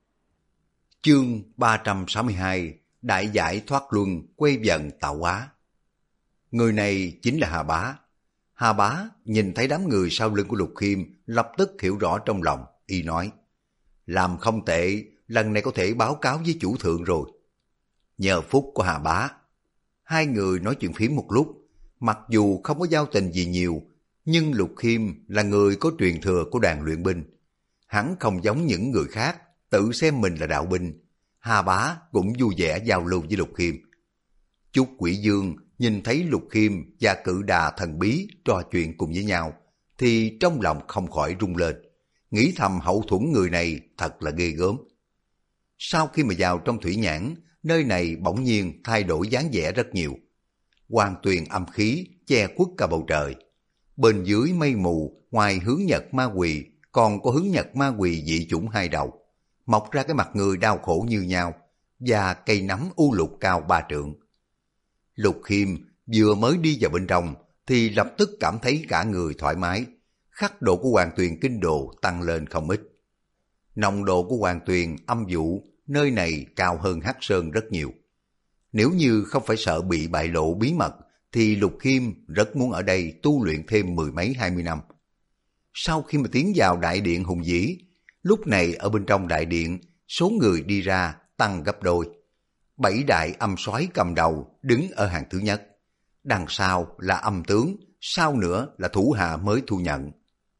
Chương 362, Đại giải thoát luân quay dần tạo hóa. Người này chính là Hà Bá. Hà Bá nhìn thấy đám người sau lưng của Lục Khiêm, lập tức hiểu rõ trong lòng, y nói: làm không tệ, lần này có thể báo cáo với chủ thượng rồi. Nhờ phúc của Hà Bá. Hai người nói chuyện phím một lúc, mặc dù không có giao tình gì nhiều, nhưng Lục Khiêm là người có truyền thừa của đoàn luyện binh. Hắn không giống những người khác, tự xem mình là đạo binh. Hà Bá cũng vui vẻ giao lưu với Lục Khiêm. Chúc Quỷ Dương nhìn thấy Lục Khiêm và Cự Đà thần bí trò chuyện cùng với nhau, thì trong lòng không khỏi rung lên, nghĩ thầm hậu thuẫn người này thật là ghê gớm. Sau khi mà vào trong Thủy Nhãn, nơi này bỗng nhiên thay đổi dáng vẻ rất nhiều. Hoàng tuyền âm khí che khuất cả bầu trời. Bên dưới mây mù, ngoài hướng nhật ma quỳ, còn có hướng nhật ma quỳ dị chủng hai đầu, mọc ra cái mặt người đau khổ như nhau, và cây nắm u lục cao 3 trượng. Lục Khiêm vừa mới đi vào bên trong thì lập tức cảm thấy cả người thoải mái, khắc độ của Hoàng Tuyền kinh đồ tăng lên không ít. Nồng độ của Hoàng Tuyền âm vụ nơi này cao hơn Hắc Sơn rất nhiều. Nếu như không phải sợ bị bại lộ bí mật thì Lục Khiêm rất muốn ở đây tu luyện thêm 10 mấy 20 năm. Sau khi mà tiến vào đại điện hùng vĩ, lúc này ở bên trong đại điện số người đi ra tăng gấp đôi. 7 đại âm soái cầm đầu đứng ở hàng thứ nhất. Đằng sau là âm tướng, sau nữa là thủ hạ mới thu nhận.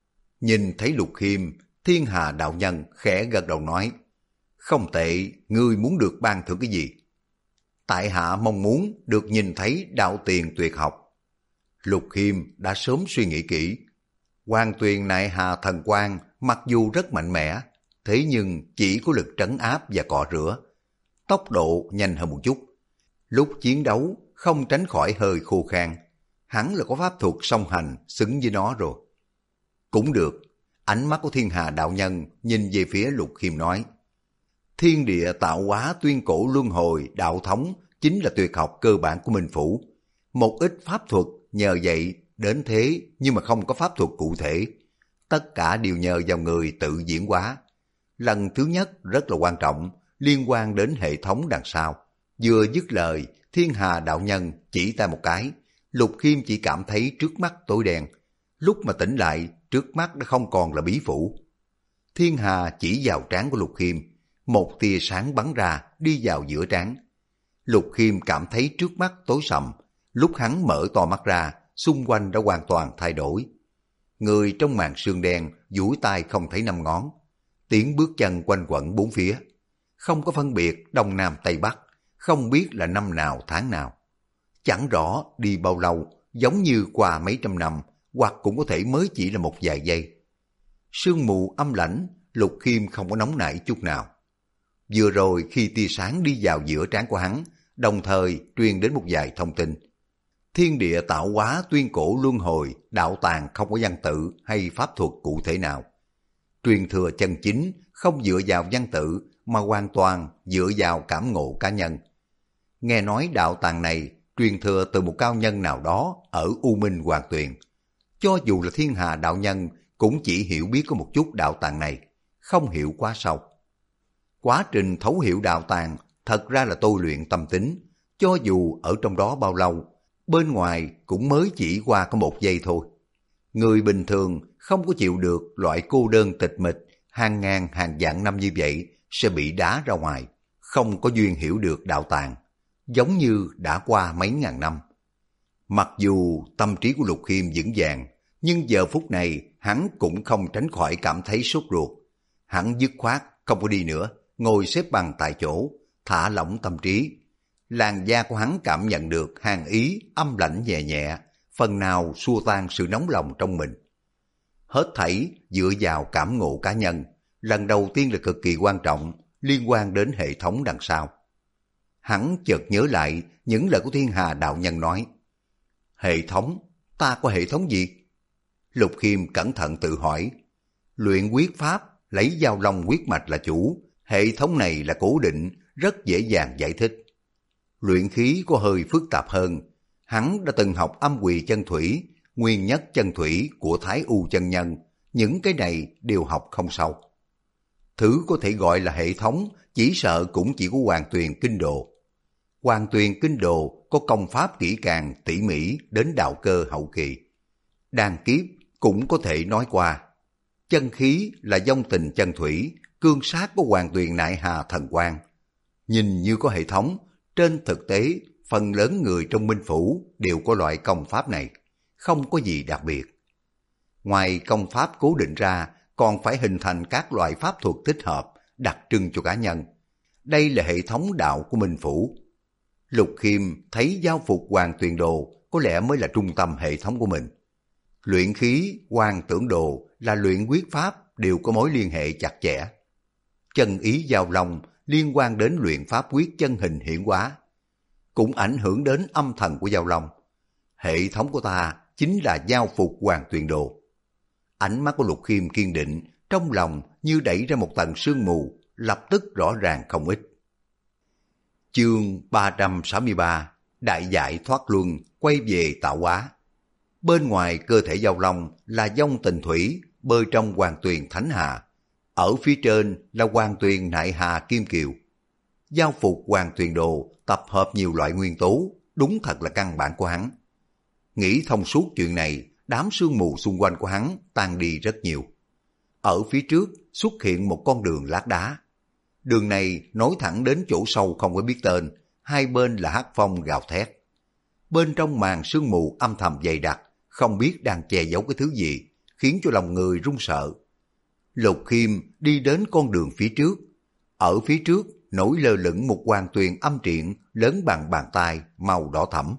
Nhìn thấy Lục Khiêm, Thiên Hà đạo nhân khẽ gật đầu nói, không tệ, ngươi muốn được ban thưởng cái gì? Tại hạ mong muốn được nhìn thấy đạo tiền tuyệt học. Lục Khiêm đã sớm suy nghĩ kỹ. Hoàng Tuyền Nại Hà thần quang mặc dù rất mạnh mẽ, thế nhưng chỉ có lực trấn áp và cọ rửa. Tốc độ nhanh hơn một chút. Lúc chiến đấu không tránh khỏi hơi khô khan. Hắn là có pháp thuật song hành xứng với nó rồi. Cũng được. Ánh mắt của Thiên Hà đạo nhân nhìn về phía Lục Khiêm nói, thiên địa tạo hóa tuyên cổ luân hồi đạo thống chính là tuyệt học cơ bản của Minh Phủ. Một ít pháp thuật nhờ vậy đến thế, nhưng mà không có pháp thuật cụ thể. Tất cả đều nhờ vào người tự diễn hóa. Lần thứ nhất rất là quan trọng, liên quan đến hệ thống đằng sau. Vừa dứt lời, Thiên Hà đạo nhân chỉ tay một cái, Lục Khiêm chỉ cảm thấy trước mắt tối đen. Lúc mà tỉnh lại, trước mắt đã không còn là bí phủ. Thiên Hà chỉ vào trán của Lục Khiêm, một tia sáng bắn ra đi vào giữa trán. Lục Khiêm cảm thấy trước mắt tối sầm, lúc hắn mở to mắt ra, xung quanh đã hoàn toàn thay đổi. Người trong màn sương đen, duỗi tay không thấy năm ngón. Tiếng bước chân quanh quẩn bốn phía. Không có phân biệt đông nam tây bắc, không biết là năm nào tháng nào. Chẳng rõ đi bao lâu, giống như qua mấy trăm năm, hoặc cũng có thể mới chỉ là một vài giây. Sương mù âm lãnh, Lục Khiêm không có nóng nảy chút nào. Vừa rồi khi tia sáng đi vào giữa trán của hắn, đồng thời truyền đến một vài thông tin. Thiên địa tạo hóa tuyên cổ luân hồi, đạo tàng không có văn tự hay pháp thuật cụ thể nào. Truyền thừa chân chính không dựa vào văn tự mà hoàn toàn dựa vào cảm ngộ cá nhân. Nghe nói đạo tàng này truyền thừa từ một cao nhân nào đó ở U Minh Hoàng Tuyền. Cho dù là Thiên Hà đạo nhân cũng chỉ hiểu biết có một chút đạo tàng này, không hiểu quá sâu. Quá trình thấu hiểu đạo tàng thật ra là tôi luyện tâm tính, cho dù ở trong đó bao lâu, bên ngoài cũng mới chỉ qua có một giây thôi. Người bình thường không có chịu được loại cô đơn tịch mịch hàng ngàn hàng vạn năm như vậy sẽ bị đá ra ngoài, không có duyên hiểu được đạo tàng, giống như đã qua mấy ngàn năm. Mặc dù tâm trí của Lục Khiêm vững vàng, nhưng giờ phút này hắn cũng không tránh khỏi cảm thấy sốt ruột. Hắn dứt khoát không có đi nữa, ngồi xếp bằng tại chỗ, thả lỏng tâm trí. Làn da của hắn cảm nhận được hàn ý âm lạnh nhẹ nhẹ, phần nào xua tan sự nóng lòng trong mình. Hết thảy dựa vào cảm ngộ cá nhân, lần đầu tiên là cực kỳ quan trọng, liên quan đến hệ thống đằng sau. Hắn chợt nhớ lại những lời của Thiên Hà đạo nhân nói. Hệ thống? Ta có hệ thống gì? Lục Khiêm cẩn thận tự hỏi. Luyện quyết pháp, lấy giao long quyết mạch là chủ, hệ thống này là cố định, rất dễ dàng giải thích. Luyện khí có hơi phức tạp hơn. Hắn đã từng học âm quỳ chân thủy, nguyên nhất chân thủy của Thái U chân nhân, những cái này đều học không sâu. Thứ có thể gọi là hệ thống chỉ sợ cũng chỉ có Hoàng Tuyền kinh đồ. Hoàng Tuyền kinh đồ có công pháp kỹ càng tỉ mỉ đến đạo cơ hậu kỳ. Đan kiếp cũng có thể nói qua. Chân khí là vong tình chân thủy, cương sát của Hoàng Tuyền Nại Hà thần quang. Nhìn như có hệ thống, trên thực tế phần lớn người trong Minh Phủ đều có loại công pháp này, không có gì đặc biệt. Ngoài công pháp cố định ra, còn phải hình thành các loại pháp thuật thích hợp, đặc trưng cho cá nhân. Đây là hệ thống đạo của Minh Phủ. Lục Khiêm thấy giao phục Hoàng Tuyền Đồ có lẽ mới là trung tâm hệ thống của mình. Luyện khí, Hoàng Tưởng Đồ là luyện quyết pháp đều có mối liên hệ chặt chẽ. Chân ý giao long liên quan đến luyện pháp quyết chân hình hiển hóa, cũng ảnh hưởng đến âm thần của giao long. Hệ thống của ta chính là giao phục Hoàng Tuyền Đồ. Ánh mắt của Lục Khiêm kiên định, trong lòng như đẩy ra một tầng sương mù, lập tức rõ ràng không ít. Chương 363, Đại giải thoát luân, quay về tạo hóa. Bên ngoài cơ thể Giao Long là dông tình thủy bơi trong hoàng tuyền Thánh Hà. Ở phía trên là hoàng tuyền Nại Hà Kim Kiều. Giao phục hoàng tuyền đồ tập hợp nhiều loại nguyên tố, đúng thật là căn bản của hắn. Nghĩ thông suốt chuyện này, đám sương mù xung quanh của hắn tan đi rất nhiều. Ở phía trước xuất hiện một con đường lát đá. Đường này nối thẳng đến chỗ sâu không có biết tên, hai bên là hắc phong gào thét. Bên trong màn sương mù âm thầm dày đặc, không biết đang che giấu cái thứ gì, khiến cho lòng người run sợ. Lục Khiêm đi đến con đường phía trước. Ở phía trước nổi lơ lửng một hoàng tuyền âm triện lớn bằng bàn tay, màu đỏ thẫm.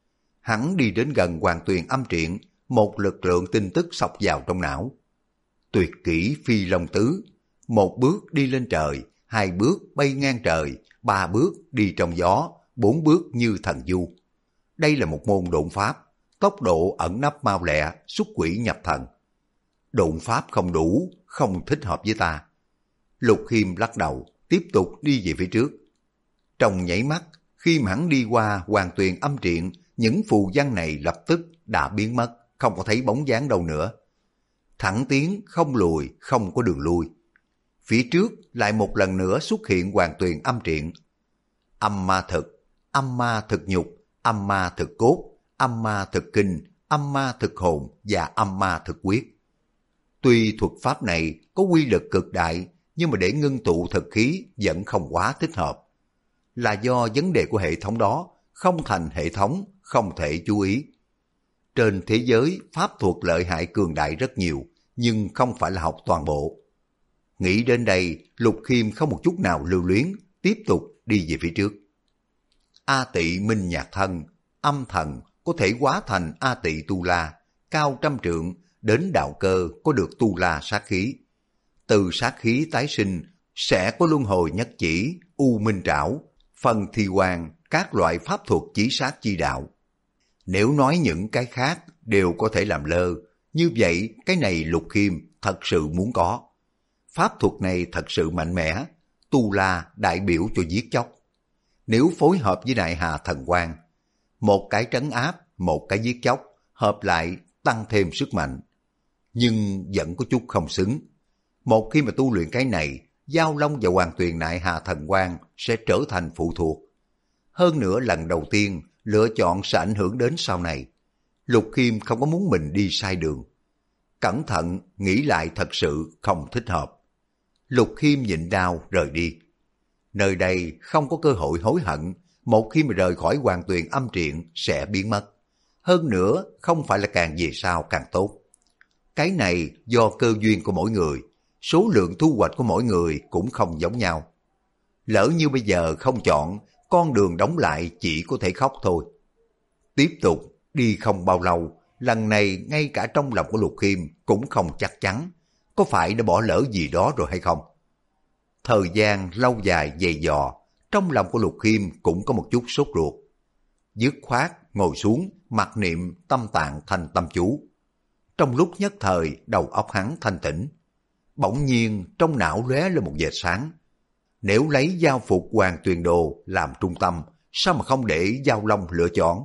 Hắn đi đến gần hoàng tuyền âm triện, một lực lượng tin tức xộc vào trong não. Tuyệt kỹ phi long tứ, một bước đi lên trời, hai bước bay ngang trời, ba bước đi trong gió, bốn bước như thần du. Đây là một môn độn pháp, tốc độ ẩn nấp mau lẹ, xuất quỷ nhập thần. Độn pháp không đủ, không thích hợp với ta. Lục Khiêm lắc đầu, tiếp tục đi về phía trước. Trong nhảy mắt, khi hắn đi qua hoàng tuyền âm triện, những phù văn này lập tức đã biến mất, không có thấy bóng dáng đâu nữa. Thẳng tiến, không lùi, không có đường lui. Phía trước lại một lần nữa xuất hiện hoàng tuyền âm triện. Âm ma thực, âm ma thực nhục, âm ma thực cốt, âm ma thực kinh, âm ma thực hồn và âm ma thực quyết. Tuy thuật pháp này có quy lực cực đại, nhưng mà để ngưng tụ thực khí vẫn không quá thích hợp. Là do vấn đề của hệ thống đó, không thành hệ thống, không thể chú ý. Trên thế giới, pháp thuật lợi hại cường đại rất nhiều, nhưng không phải là học toàn bộ. Nghĩ đến đây, Lục Khiêm không một chút nào lưu luyến, tiếp tục đi về phía trước. A Tị Minh Nhạc Thân, âm thần có thể hóa thành A Tị Tu La, cao 100 trượng, đến đạo cơ có được Tu La sát khí. Từ sát khí tái sinh sẽ có luân hồi nhất chỉ, u minh trảo, phần thi quan, các loại pháp thuật chỉ sát chi đạo. Nếu nói những cái khác đều có thể làm lơ, như vậy cái này Lục Khiêm thật sự muốn có. Pháp thuật này thật sự mạnh mẽ, Tu La đại biểu cho giết chóc. Nếu phối hợp với Đại Hà Thần Quang, một cái trấn áp, một cái giết chóc, hợp lại tăng thêm sức mạnh. Nhưng vẫn có chút không xứng. Một khi mà tu luyện cái này, Giao Long và Hoàng Tuyền Nại Hà Thần Quang sẽ trở thành phụ thuộc. Hơn nữa lần đầu tiên, lựa chọn sẽ ảnh hưởng đến sau này. Lục Khiêm không có muốn mình đi sai đường. Cẩn thận, nghĩ lại thật sự không thích hợp. Lục Khiêm nhịn đau rời đi. Nơi đây không có cơ hội hối hận, một khi mà rời khỏi hoàng tuyền âm triện sẽ biến mất. Hơn nữa, không phải là càng về sau càng tốt. Cái này do cơ duyên của mỗi người, số lượng thu hoạch của mỗi người cũng không giống nhau. Lỡ như bây giờ không chọn, con đường đóng lại chỉ có thể khóc thôi. Tiếp tục, đi không bao lâu, lần này ngay cả trong lòng của Lục Khiêm cũng không chắc chắn, có phải đã bỏ lỡ gì đó rồi hay không. Thời gian lâu dài dày dò, trong lòng của Lục Khiêm cũng có một chút sốt ruột. Dứt khoát, ngồi xuống, mặc niệm tâm tạng thành tâm chú. Trong lúc nhất thời, đầu óc hắn thanh tĩnh. Bỗng nhiên, trong não lóe lên một vệt sáng. Nếu lấy giao phục Hoàng Tuyền Đồ làm trung tâm, sao mà không để Giao Long lựa chọn?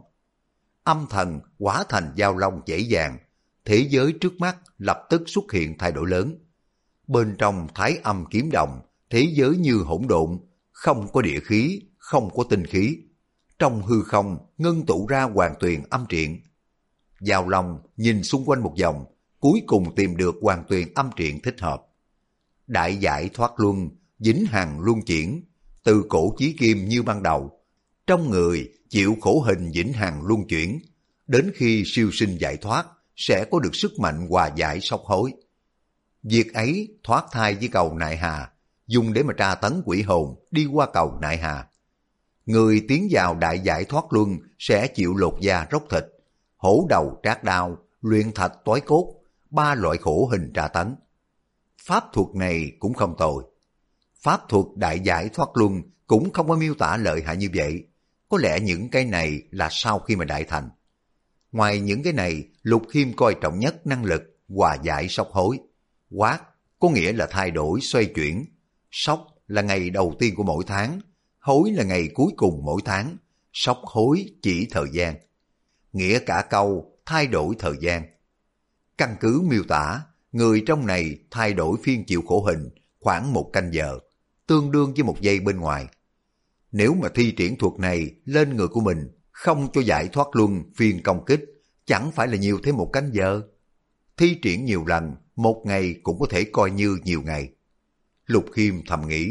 Âm thần hóa thành Giao Long dễ dàng, thế giới trước mắt lập tức xuất hiện thay đổi lớn. Bên trong Thái Âm Kiếm Đồng, thế giới như hỗn độn, không có địa khí, không có tinh khí. Trong hư không ngưng tụ ra Hoàng Tuyền Âm Triện. Giao Long nhìn xung quanh một vòng, cuối cùng tìm được Hoàng Tuyền Âm Triện thích hợp. Đại giải thoát luân, vĩnh hằng luân chuyển, từ cổ chí kim như ban đầu. Trong người chịu khổ hình vĩnh hằng luân chuyển, đến khi siêu sinh giải thoát sẽ có được sức mạnh hòa giải sốc hối. Việc ấy thoát thai với cầu Nại Hà, dùng để mà tra tấn quỷ hồn đi qua cầu Nại Hà. Người tiến vào đại giải thoát luân sẽ chịu lột da róc thịt, hổ đầu trát đao, luyện thạch toái cốt, 3 loại khổ hình tra tấn. Pháp thuật này cũng không tồi. Pháp thuật đại giải thoát luân cũng không có miêu tả lợi hại như vậy. Có lẽ những cái này là sau khi mà đại thành. Ngoài những cái này, Lục Khiêm coi trọng nhất năng lực hòa giải sốc hối. Quát, có nghĩa là thay đổi xoay chuyển. Sóc là ngày đầu tiên của mỗi tháng, hối là ngày cuối cùng mỗi tháng, sóc hối chỉ thời gian. Nghĩa cả câu thay đổi thời gian. Căn cứ miêu tả, người trong này thay đổi phiên chịu khổ hình khoảng 1 canh giờ, tương đương với 1 giây bên ngoài. Nếu mà thi triển thuật này lên người của mình, không cho giải thoát luân phiên công kích, chẳng phải là nhiều thêm 1 canh giờ. Thi triển nhiều lần, 1 ngày cũng có thể coi như nhiều ngày. Lục Khiêm thầm nghĩ,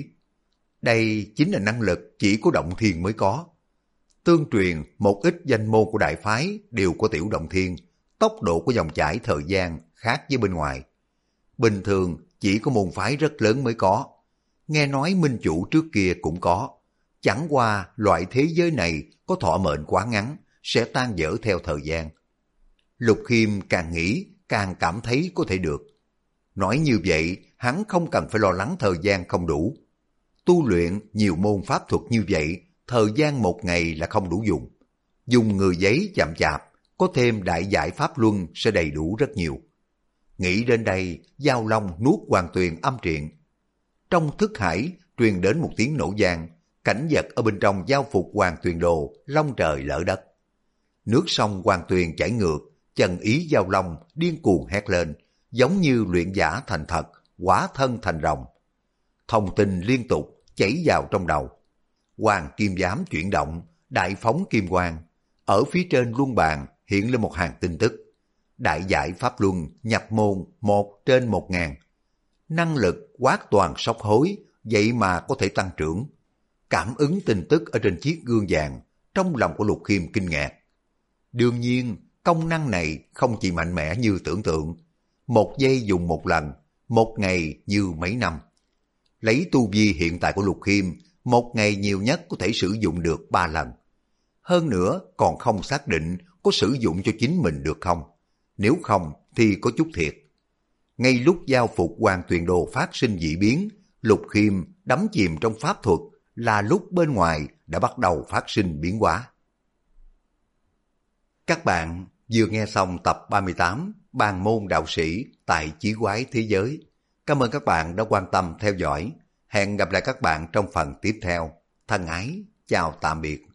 đây chính là năng lực chỉ có động thiên mới có. Tương truyền một ít danh môn của đại phái đều có tiểu động thiên, tốc độ của dòng chảy thời gian khác với bên ngoài. Bình thường chỉ có môn phái rất lớn mới có. Nghe nói minh chủ trước kia cũng có. Chẳng qua loại thế giới này có thọ mệnh quá ngắn, sẽ tan vỡ theo thời gian. Lục Khiêm càng nghĩ, càng cảm thấy có thể được. Nói như vậy, hắn không cần phải lo lắng thời gian không đủ. Tu luyện nhiều môn pháp thuật như vậy, thời gian 1 ngày là không đủ dùng. Dùng người giấy chậm chạp, có thêm đại giải pháp luân sẽ đầy đủ rất nhiều. Nghĩ đến đây, Giao Long nuốt Hoàng Tuyền âm triện. Trong thức hải truyền đến một tiếng nổ vang, cảnh vật ở bên trong giao phục Hoàng Tuyền đồ, long trời lở đất. Nước sông Hoàng Tuyền chảy ngược, chân ý Giao Long điên cuồng hét lên, giống như luyện giả thành thật, hóa thân thành rồng. Thông tin liên tục chảy vào trong đầu. Hoàng kim giám chuyển động, đại phóng kim quang. Ở phía trên luân bàn hiện lên một hàng tin tức. Đại giải pháp luân nhập môn 1/1000. Năng lực quát toàn sóc hối, vậy mà có thể tăng trưởng. Cảm ứng tin tức ở trên chiếc gương vàng, trong lòng của Lục Khiêm kinh ngạc. Đương nhiên, công năng này không chỉ mạnh mẽ như tưởng tượng. 1 giây dùng 1 lần, 1 ngày như mấy năm. Lấy tu vi hiện tại của Lục Khiêm, 1 ngày nhiều nhất có thể sử dụng được 3 lần. Hơn nữa còn không xác định có sử dụng cho chính mình được không. Nếu không thì có chút thiệt. Ngay lúc giao phục Hoàng Tuyền đồ phát sinh dị biến, Lục Khiêm đắm chìm trong pháp thuật là lúc bên ngoài đã bắt đầu phát sinh biến hóa. Các bạn vừa nghe xong tập 38 Bàn môn đạo sĩ tại Chí Quái Thế Giới. Cảm ơn các bạn đã quan tâm theo dõi. Hẹn gặp lại các bạn trong phần tiếp theo. Thân ái, chào tạm biệt.